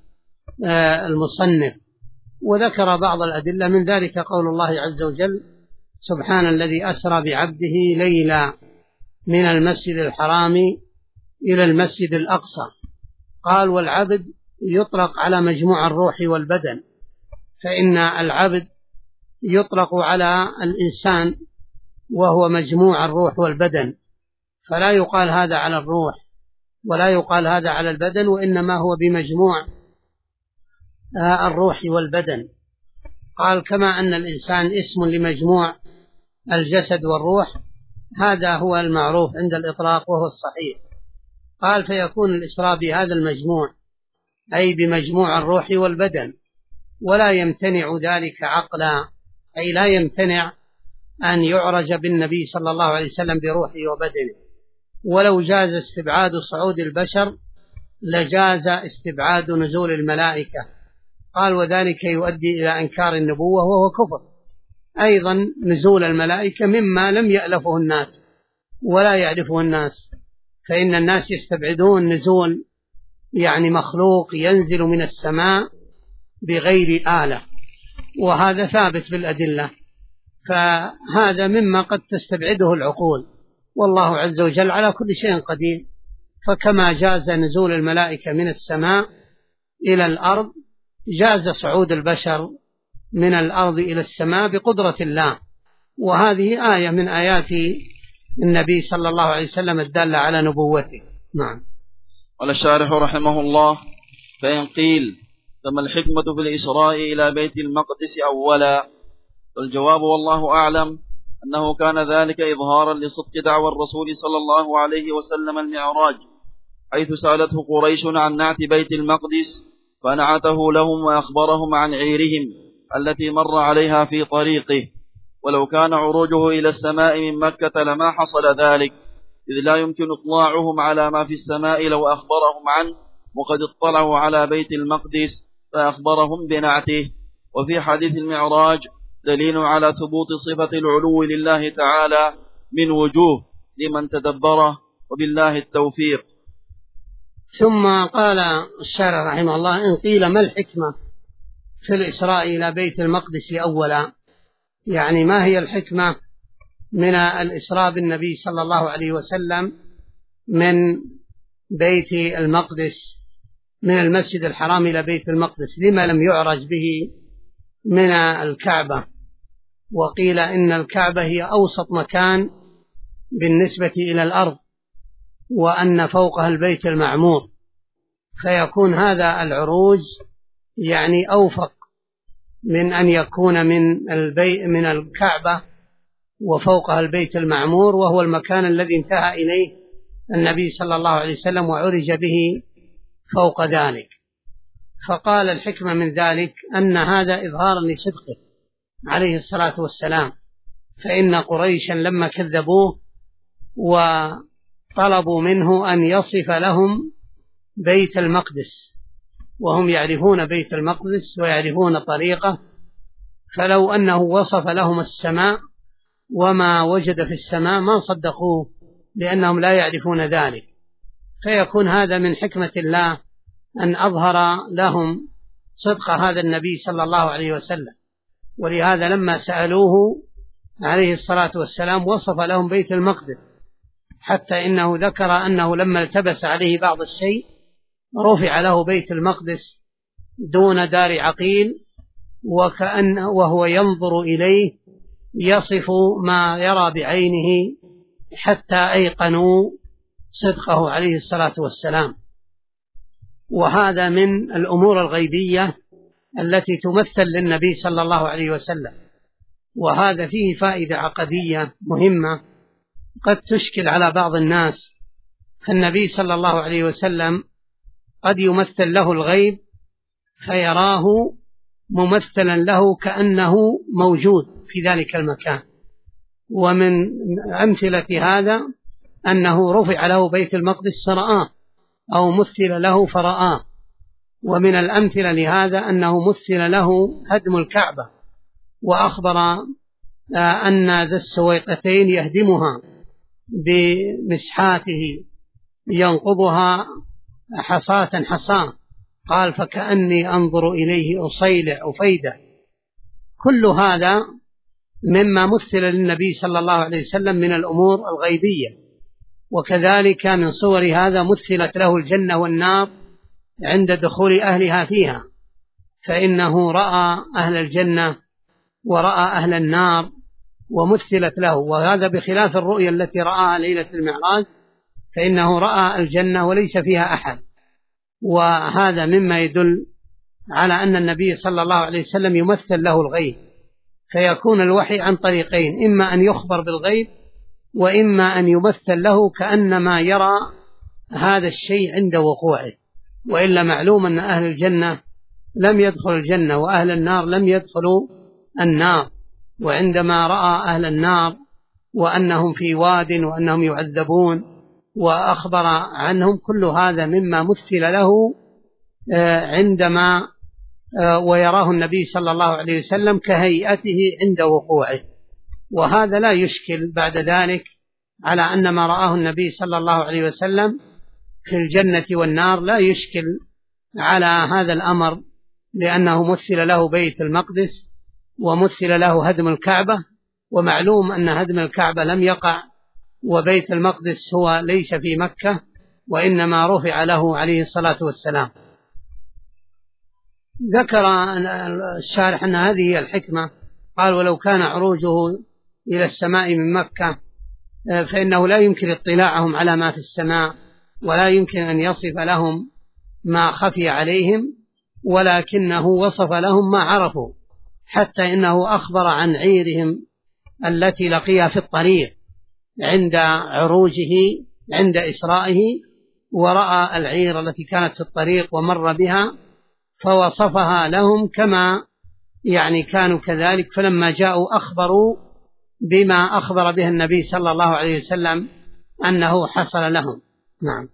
المصنف، وذكر بعض الأدلة من ذلك قول الله عز وجل سبحان الذي أسرى بعبده ليلا من المسجد الحرام إلى المسجد الأقصى. قال والعبد يطلق على مجموع الروح والبدن، فإن العبد يطلق على الإنسان وهو مجموع الروح والبدن، فلا يقال هذا على الروح ولا يقال هذا على البدن، وإنما هو بمجموع الروح والبدن. قال كما أن الإنسان اسم لمجموع الجسد والروح، هذا هو المعروف عند الإطلاق وهو الصحيح. قال فيكون الإسراء بهذا المجموع أي بمجموع الروح والبدن، ولا يمتنع ذلك عقلا، أي لا يمتنع أن يعرج بالنبي صلى الله عليه وسلم بروحه وبدنه. ولو جاز استبعاد صعود البشر لجاز استبعاد نزول الملائكة. قال وذلك يؤدي إلى إنكار النبوة وهو كفر. أيضا نزول الملائكة مما لم يألفه الناس ولا يعرفه الناس، فإن الناس يستبعدون نزول مخلوق ينزل من السماء بغير آلة، وهذا ثابت بالأدلة، فهذا مما قد تستبعده العقول، والله عز وجل على كل شيء قدير. فكما جاز نزول الملائكة من السماء إلى الأرض جاز صعود البشر من الأرض إلى السماء بقدرة الله، وهذه آية من آيات النبي صلى الله عليه وسلم الدالة على نبوته. نعم. قال الشارح رحمه الله فإن قيل فما الحكمة في الإسراء إلى بيت المقدس أولا؟ والجواب والله أعلم أنه كان ذلك إظهارا لصدق دعوى الرسول صلى الله عليه وسلم المعراج، حيث سألته قريش عن نعت بيت المقدس فنعته لهم وأخبرهم عن عيرهم التي مر عليها في طريقه، ولو كان عروجه إلى السماء من مكة لما حصل ذلك، إذ لا يمكن إطلاعهم على ما في السماء لو أخبرهم عنه، وقد اطلعوا على بيت المقدس فأخبرهم بنعته. وفي حديث المعراج دليل على ثبوت صفة العلو لله تعالى من وجوه لمن تدبره، وبالله التوفيق. ثم قال الشارع رحمه الله: إن قيل ما الحكمة في الإسراء إلى بيت المقدس أولا، يعني ما هي الحكمة من الإسراء بالنبي صلى الله عليه وسلم من بيت المقدس، من المسجد الحرام إلى بيت المقدس، لما لم يعرج به من الكعبة؟ وقيل إن الكعبة هي أوسط مكان بالنسبة إلى الأرض، وأن فوقها البيت المعمور، فيكون هذا العروج يعني أوفق من أن يكون من الكعبة وفوقها البيت المعمور، وهو المكان الذي انتهى إليه النبي صلى الله عليه وسلم وعرج به فوق ذلك. فقال الحكمة من ذلك أن هذا إظهار لصدقه عليه الصلاة والسلام، فإن قريشا لما كذبوه وطلبوا منه أن يصف لهم بيت المقدس، وهم يعرفون بيت المقدس ويعرفون طريقه، فلو أنه وصف لهم السماء وما وجد في السماء ما صدقوه، لأنهم لا يعرفون ذلك. فيكون هذا من حكمة الله أن أظهر لهم صدق هذا النبي صلى الله عليه وسلم. ولهذا لما سألوه عليه الصلاة والسلام وصف لهم بيت المقدس، حتى إنه ذكر أنه لما التبس عليه بعض الشيء رفع له بيت المقدس دون دار عقيل، وهو ينظر إليه يصف ما يرى بعينه، حتى أيقنوا صدقه عليه الصلاة والسلام. وهذا من الأمور الغيبية التي تمثل للنبي صلى الله عليه وسلم. وهذا فيه فائدة عقدية مهمة قد تشكل على بعض الناس. فالنبي صلى الله عليه وسلم قد يمثل له الغيب فيراه ممثلا له كأنه موجود في ذلك المكان. ومن أمثلة هذا أنه رفع له بيت المقدس فرآه، أو مثل له فرآه. ومن الأمثلة لهذا أنه مثل له هدم الكعبة، وأخبر أن ذا السويقتين يهدمها بمسحاته ينقضها حصاة حصاة، قال فكأني أنظر إليه أصيلع أفيدة. كل هذا مما مثل للنبي صلى الله عليه وسلم من الأمور الغيبية. وكذلك من صور هذا مثلت له الجنة والنار عند دخول أهلها فيها، فإنه رأى أهل الجنة ورأى أهل النار ومثلت له. وهذا بخلاف الرؤيا التي رآها ليلة المعراج، فإنه رأى الجنة وليس فيها أحد. وهذا مما يدل على أن النبي صلى الله عليه وسلم يمثل له الغيب، فيكون الوحي عن طريقين: إما أن يخبر بالغيب، وإما أن يمثل له كأنما يرى هذا الشيء عند وقوعه. وإلا معلوم أن أهل الجنة لم يدخلوا الجنة وأهل النار لم يدخلوا النار. وعندما رأى أهل النار وأنهم في واد وأنهم يعذبون وأخبر عنهم، كل هذا مما مثل له عندما ويراه النبي صلى الله عليه وسلم كهيئته عند وقوعه. وهذا لا يشكل بعد ذلك على أن ما رآه النبي صلى الله عليه وسلم في الجنة والنار لا يشكل على هذا الأمر، لأنه مثل له بيت المقدس ومثل له هدم الكعبة. ومعلوم أن هدم الكعبة لم يقع، وبيت المقدس هو ليس في مكة، وإنما رفع له عليه الصلاة والسلام. ذكر الشارح أن هذه هي الحكمة. قال: ولو كان عروجه إلى السماء من مكة فإنه لا يمكن اطلاعهم على ما في السماء، ولا يمكن أن يصف لهم ما خفي عليهم، ولكنه وصف لهم ما عرفوا، حتى إنه أخبر عن عيرهم التي لقيها في الطريق عند عروجه عند إسرائه، ورأى العير التي كانت في الطريق ومر بها فوصفها لهم كما كانوا كذلك، فلما جاءوا أخبروا بما أخبر به النبي صلى الله عليه وسلم أنه حصل لهم. نعم.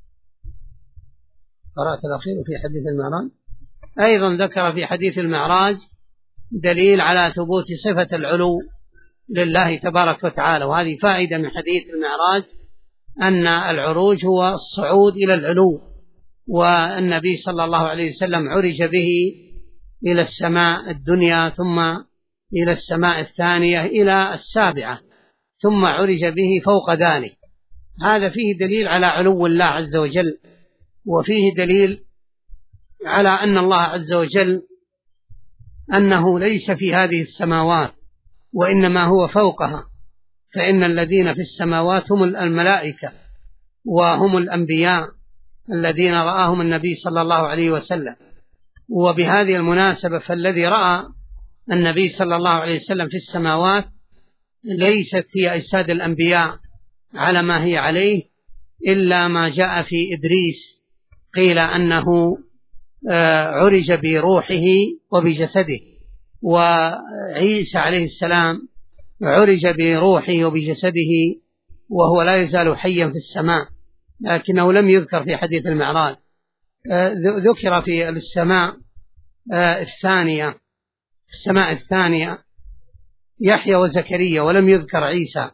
قرأت الأخير في حديث المعراج. أيضا ذكر في حديث المعراج دليل على ثبوت صفة العلو لله تبارك وتعالى، وهذه فائدة من حديث المعراج أن العروج هو الصعود إلى العلو، والنبي صلى الله عليه وسلم عرج به إلى السماء الدنيا ثم إلى السماء الثانية إلى السابعة ثم عرج به فوق ذلك. هذا فيه دليل على علو الله عز وجل، وفيه دليل على أن الله عز وجل أنه ليس في هذه السماوات وإنما هو فوقها، فإن الذين في السماوات هم الملائكة وهم الأنبياء الذين رآهم النبي صلى الله عليه وسلم. وبهذه المناسبة فالذي رأى النبي صلى الله عليه وسلم في السماوات ليست هي أجساد الأنبياء على ما هي عليه، إلا ما جاء في إدريس قيل أنه عرج بروحه وبجسده، وعيسى عليه السلام عرج بروحه وبجسده وهو لا يزال حيا في السماء، لكنه لم يذكر في حديث المعراج. ذكر في السماء الثانية يحيى وزكريا ولم يذكر عيسى.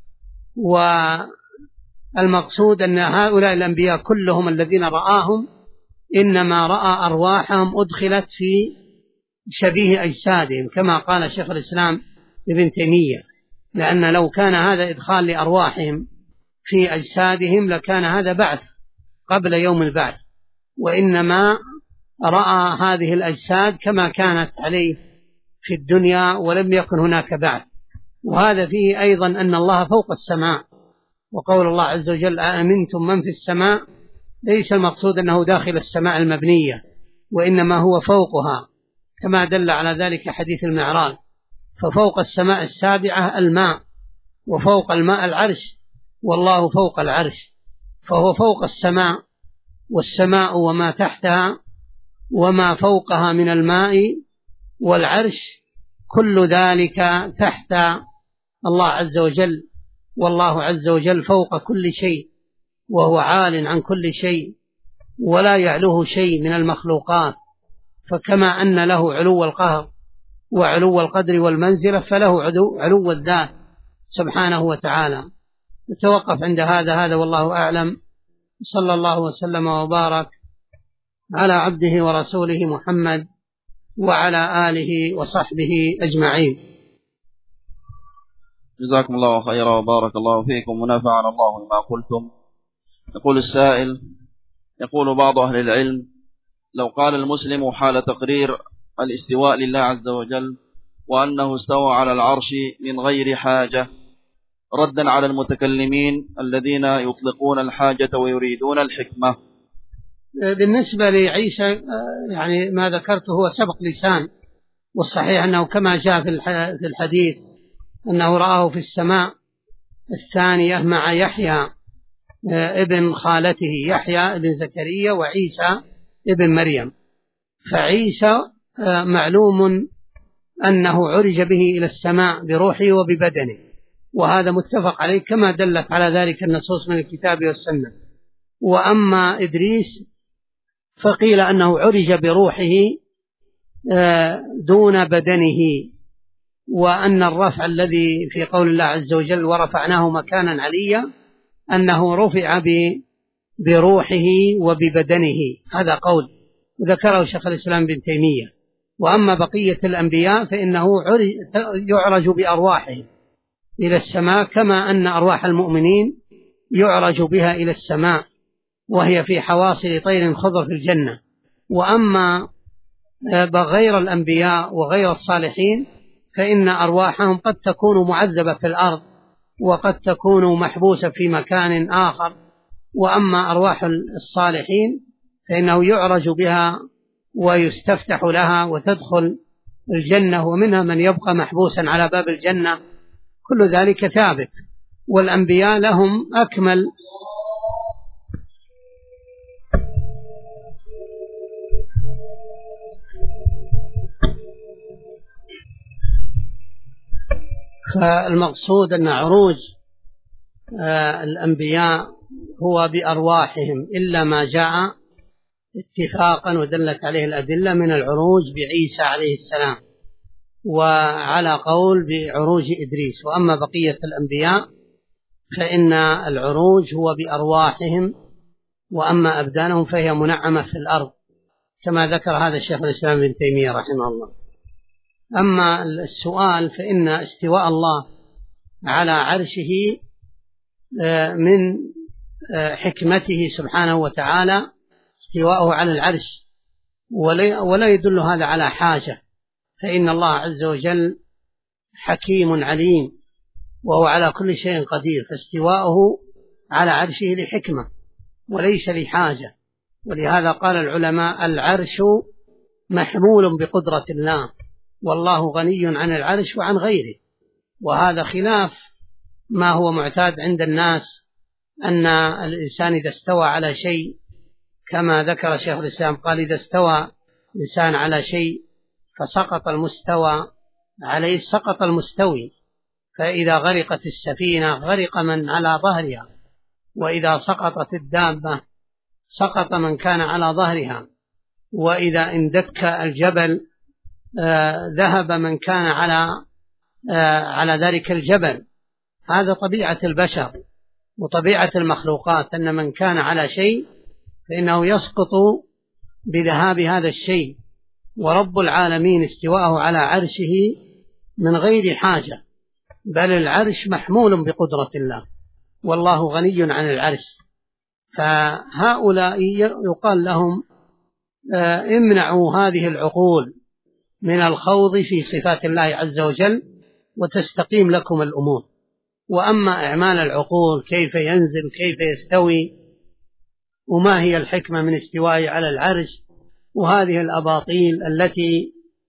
والمقصود أن هؤلاء الأنبياء كلهم الذين رآهم إنما رأى أرواحهم أدخلت في شبيه أجسادهم كما قال شيخ الإسلام ابن تيمية، لأن لو كان هذا إدخال لأرواحهم في أجسادهم لكان هذا بعث قبل يوم البعث، وإنما رأى هذه الأجساد كما كانت عليه في الدنيا ولم يكن هناك بعث. وهذا فيه أيضا أن الله فوق السماء، وقول الله عز وجل أأمنتم من في السماء ليس المقصود أنه داخل السماء المبنية، وإنما هو فوقها كما دل على ذلك حديث المعراج. ففوق السماء السابعة الماء، وفوق الماء العرش، والله فوق العرش، فهو فوق السماء، والسماء وما تحتها وما فوقها من الماء والعرش كل ذلك تحت الله عز وجل، والله عز وجل فوق كل شيء وهو عال عن كل شيء ولا يعلوه شيء من المخلوقات. فكما أن له علو القهر وعلو القدر والمنزلة فله علو الذات سبحانه وتعالى. نتوقف عند هذا والله أعلم. صلى الله وسلم وبارك على عبده ورسوله محمد وعلى آله وصحبه أجمعين. جزاكم الله خيرا وبارك الله فيكم ونفعنا الله بما قلتم. يقول السائل: يقول بعض أهل العلم لو قال المسلم حال تقرير الاستواء لله عز وجل وأنه استوى على العرش من غير حاجة، ردا على المتكلمين الذين يطلقون الحاجة ويريدون الحكمة. بالنسبة لعيسى ما ذكرته هو سبق لسان، والصحيح أنه كما جاء في الحديث أنه رآه في السماء الثانية مع يحيى ابن خالته يحيى ابن زكريا وعيسى ابن مريم. فعيسى معلوم أنه عرج به إلى السماء بروحه وببدنه، وهذا متفق عليه كما دلت على ذلك النصوص من الكتاب والسنة. وأما إدريس فقيل أنه عرج بروحه دون بدنه، وأن الرفع الذي في قول الله عز وجل ورفعناه مكانا عليا أنه رفع بروحه وببدنه، هذا قول ذكره شيخ الإسلام بن تيمية. وأما بقية الأنبياء فإنه يعرج بأرواحهم إلى السماء كما أن أرواح المؤمنين يعرج بها إلى السماء وهي في حواصل طير خضر في الجنة. وأما غير الأنبياء وغير الصالحين فإن أرواحهم قد تكون معذبة في الأرض وقد تكون محبوسة في مكان آخر. وأما أرواح الصالحين فإنه يعرج بها ويستفتح لها وتدخل الجنة، ومنها من يبقى محبوسا على باب الجنة، كل ذلك ثابت. والأنبياء لهم فالمقصود أن عروج الأنبياء هو بأرواحهم إلا ما جاء اتفاقا ودلت عليه الأدلة من العروج بعيسى عليه السلام، وعلى قول بعروج إدريس. وأما بقية الأنبياء فإن العروج هو بأرواحهم، وأما أبدانهم فهي منعمة في الأرض كما ذكر هذا الشيخ الإسلام ابن تيمية رحمه الله. أما السؤال فإن استواء الله على عرشه من حكمته سبحانه وتعالى استواءه على العرش، ولا يدل هذا على حاجة، فإن الله عز وجل حكيم عليم وهو على كل شيء قدير، فاستواءه على عرشه لحكمة وليس لحاجة. ولهذا قال العلماء العرش محمول بقدرة الله، والله غني عن العرش وعن غيره. وهذا خلاف ما هو معتاد عند الناس، أن الإنسان إذا استوى على شيء كما ذكر شيخ الإسلام قال إذا استوى الإنسان على شيء فسقط المستوى عليه سقط المستوي، فإذا غرقت السفينة غرق من على ظهرها، وإذا سقطت الدابة سقط من كان على ظهرها، وإذا اندك الجبل ذهب من كان على ذلك الجبل. هذا طبيعة البشر وطبيعة المخلوقات، أن من كان على شيء فإنه يسقط بذهاب هذا الشيء. ورب العالمين استواءه على عرشه من غير حاجة، بل العرش محمول بقدرة الله، والله غني عن العرش. فهؤلاء يقال لهم امنعوا هذه العقول من الخوض في صفات الله عز وجل وتستقيم لكم الأمور. وأما إعمال العقول كيف ينزل كيف يستوي وما هي الحكمة من استوائه على العرش، وهذه الأباطيل التي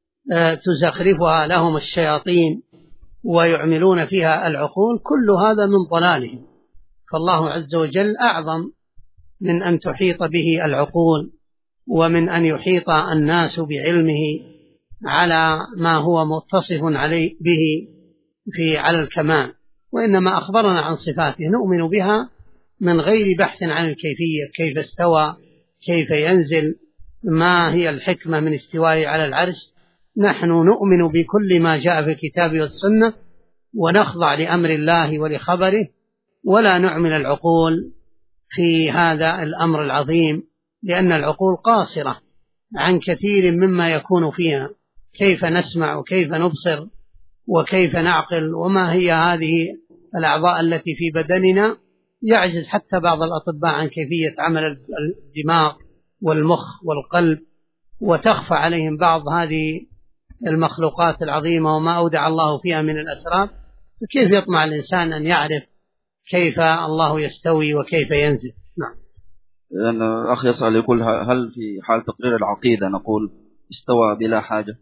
تزخرفها لهم الشياطين ويعملون فيها العقول، كل هذا من ضلالهم. فالله عز وجل أعظم من أن تحيط به العقول ومن أن يحيط الناس بعلمه على ما هو متصف عليه به على الكمال. وإنما أخبرنا عن صفاته نؤمن بها من غير بحث عن الكيفية، كيف استوى كيف ينزل ما هي الحكمة من استوائه على العرش. نحن نؤمن بكل ما جاء في الكتاب والسنة ونخضع لأمر الله ولخبره، ولا نعمل العقول في هذا الأمر العظيم، لأن العقول قاصرة عن كثير مما يكون فيها، كيف نسمع وكيف نبصر وكيف نعقل، وما هي هذه الأعضاء التي في بدننا. يعجز حتى بعض الأطباء عن كيفية عمل الدماغ والمخ والقلب، وتخفى عليهم بعض هذه المخلوقات العظيمة وما أودع الله فيها من الأسرار. فكيف يطمع الإنسان أن يعرف كيف الله يستوي وكيف ينزل؟ نعم. لأن الأخ يسأل يقول هل في حال تقرير العقيدة نقول استوى بلا حاجة؟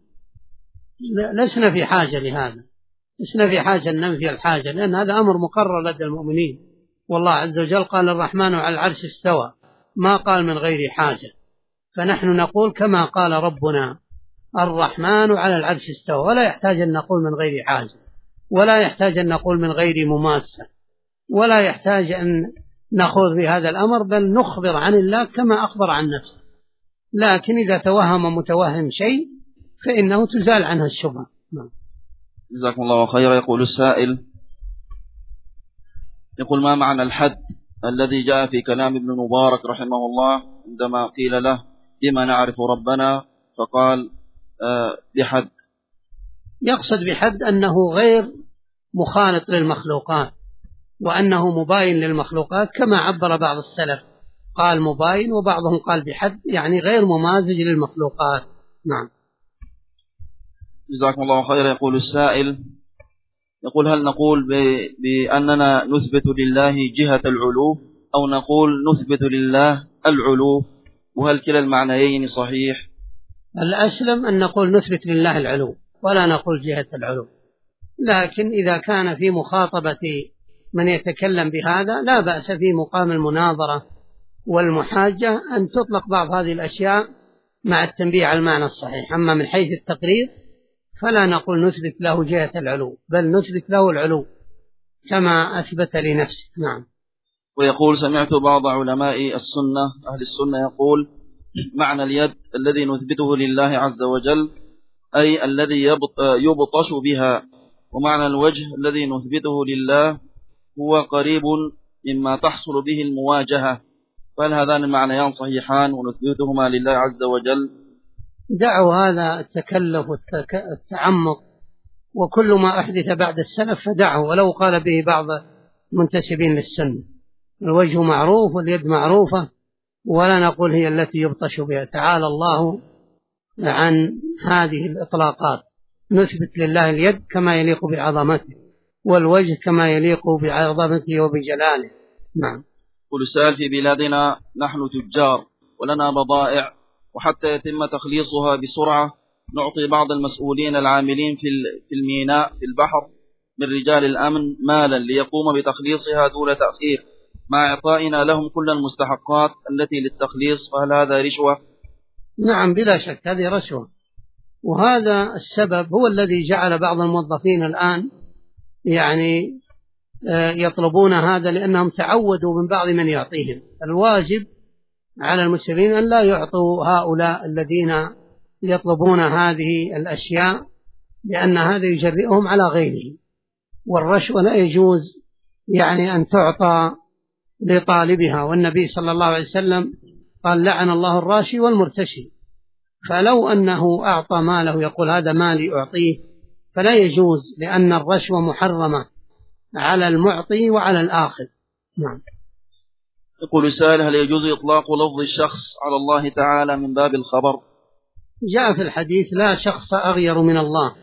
لسنا في حاجة لهذا، لسنا في حاجة أن ننفي الحاجة، لأن هذا أمر مقرر لدى المؤمنين. والله عز وجل قال الرحمن على العرش استوى، ما قال من غير حاجة. فنحن نقول كما قال ربنا الرحمن على العرش استوى، ولا يحتاج أن نقول من غير حاجة، ولا يحتاج أن نقول من غير مماسة، ولا يحتاج أن نخوض بهذا الأمر، بل نخبر عن الله كما أخبر عن نفسه. لكن إذا توهم متوهم شيء فإنه تزال عنها الشبهة. جزاكم الله خيرا. يقول السائل يقول ما معنى الحد الذي جاء في كلام ابن مبارك رحمه الله عندما قيل له بما نعرف ربنا فقال بحد؟ يقصد بحد أنه غير مخالط للمخلوقات، وأنه مباين للمخلوقات كما عبر بعض السلف، قال مباين وبعضهم قال بحد، يعني غير ممازج للمخلوقات. نعم. جزاكم الله خيرا. يقول السائل يقول هل نقول بأننا نثبت لله جهة العلو أو نقول نثبت لله العلو، وهل كلا المعنيين صحيح؟ الأسلم أن نقول نثبت لله العلو ولا نقول جهة العلو، لكن إذا كان في مخاطبة من يتكلم بهذا لا بأس في مقام المناظرة والمحاجة أن تطلق بعض هذه الأشياء مع التنبيه على المعنى الصحيح. أما من حيث التقرير فلا نقول نثبت له جهة العلو، بل نثبت له العلو كما أثبت لنفسه. نعم. ويقول: سمعت بعض علماء السنة أهل السنة يقول: معنى اليد الذي نثبته لله عز وجل أي الذي يبطش بها، ومعنى الوجه الذي نثبته لله هو قريب مما تحصل به المواجهة، فهل هذان المعنيان صحيحان ونثبتهما لله عز وجل؟ دعوا هذا التكلف والتعمق، وكل ما أحدث بعد السلف فدعوا، ولو قال به بعض منتسبين للسنة. الوجه معروف واليد معروفة، ولا نقول هي التي يبطش بها، تعالى الله عن هذه الإطلاقات. نثبت لله اليد كما يليق بعظمته، والوجه كما يليق بعظمته وبجلاله. نعم. قل سائل: في بلادنا نحن تجار ولنا بضائع، وحتى يتم تخليصها بسرعة نعطي بعض المسؤولين العاملين في الميناء في البحر من رجال الأمن مالا ليقوم بتخليصها دون تأخير، مع إعطائنا لهم كل المستحقات التي للتخليص، فهل هذا رشوة؟ نعم بلا شك هذه رشوة، وهذا السبب هو الذي جعل بعض الموظفين الآن يعني يطلبون هذا، لأنهم تعودوا من بعض من يعطيهم. الواجب على المسلمين أن لا يعطوا هؤلاء الذين يطلبون هذه الأشياء، لأن هذا يجرئهم على غيره، والرشوة لا يجوز يعني أن تعطى لطالبها، والنبي صلى الله عليه وسلم قال: لعن الله الراشي والمرتشي. فلو أنه أعطى ماله يقول هذا مالي أعطيه فلا يجوز، لأن الرشوة محرمة على المعطي وعلى الآخذ. نعم. يقول السائل: هل يجوز إطلاق لفظ الشخص على الله تعالى من باب الخبر؟ جاء في الحديث: لا شخص أغير من الله،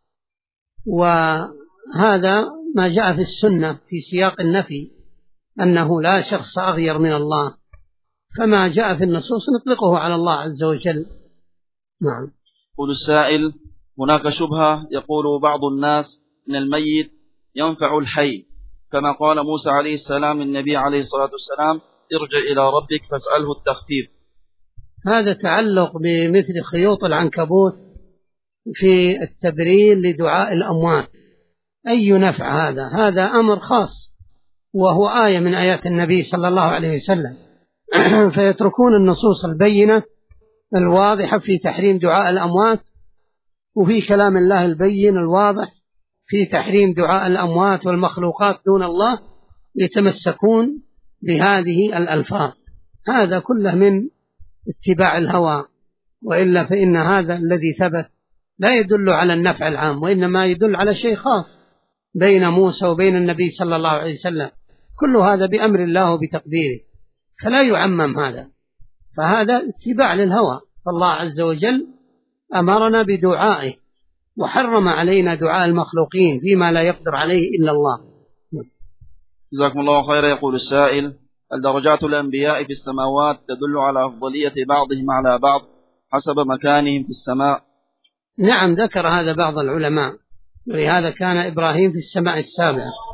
وهذا ما جاء في السنة في سياق النفي أنه لا شخص أغير من الله، فما جاء في النصوص نطلقه على الله عز وجل. نعم. يقول السائل: هناك شبهة يقول بعض الناس إن الميت ينفع الحي، كما قال موسى عليه السلام النبي عليه الصلاة والسلام: ارجع إلى ربك فاسأله التخفيف. هذا تعلق بمثل خيوط العنكبوت في التبرير لدعاء الأموات. أي نفع هذا؟ هذا أمر خاص، وهو آية من آيات النبي صلى الله عليه وسلم فيتركون النصوص البينة الواضحة في تحريم دعاء الأموات، وفي كلام الله البين الواضح في تحريم دعاء الأموات والمخلوقات دون الله، يتمسكون بهذه الألفاظ. هذا كله من اتباع الهوى، وإلا فإن هذا الذي ثبت لا يدل على النفع العام، وإنما يدل على شيء خاص بين موسى وبين النبي صلى الله عليه وسلم، كل هذا بأمر الله وبتقديره، فلا يعمم هذا، فهذا اتباع للهوى. فالله عز وجل أمرنا بدعائه، وحرم علينا دعاء المخلوقين فيما لا يقدر عليه إلا الله. جزاكم الله خيرا. يقول السائل: هل درجات الأنبياء في السماوات تدل على أفضلية بعضهم على بعض حسب مكانهم في السماء؟ نعم، ذكر هذا بعض العلماء، ولهذا كان إبراهيم في السماء السابعة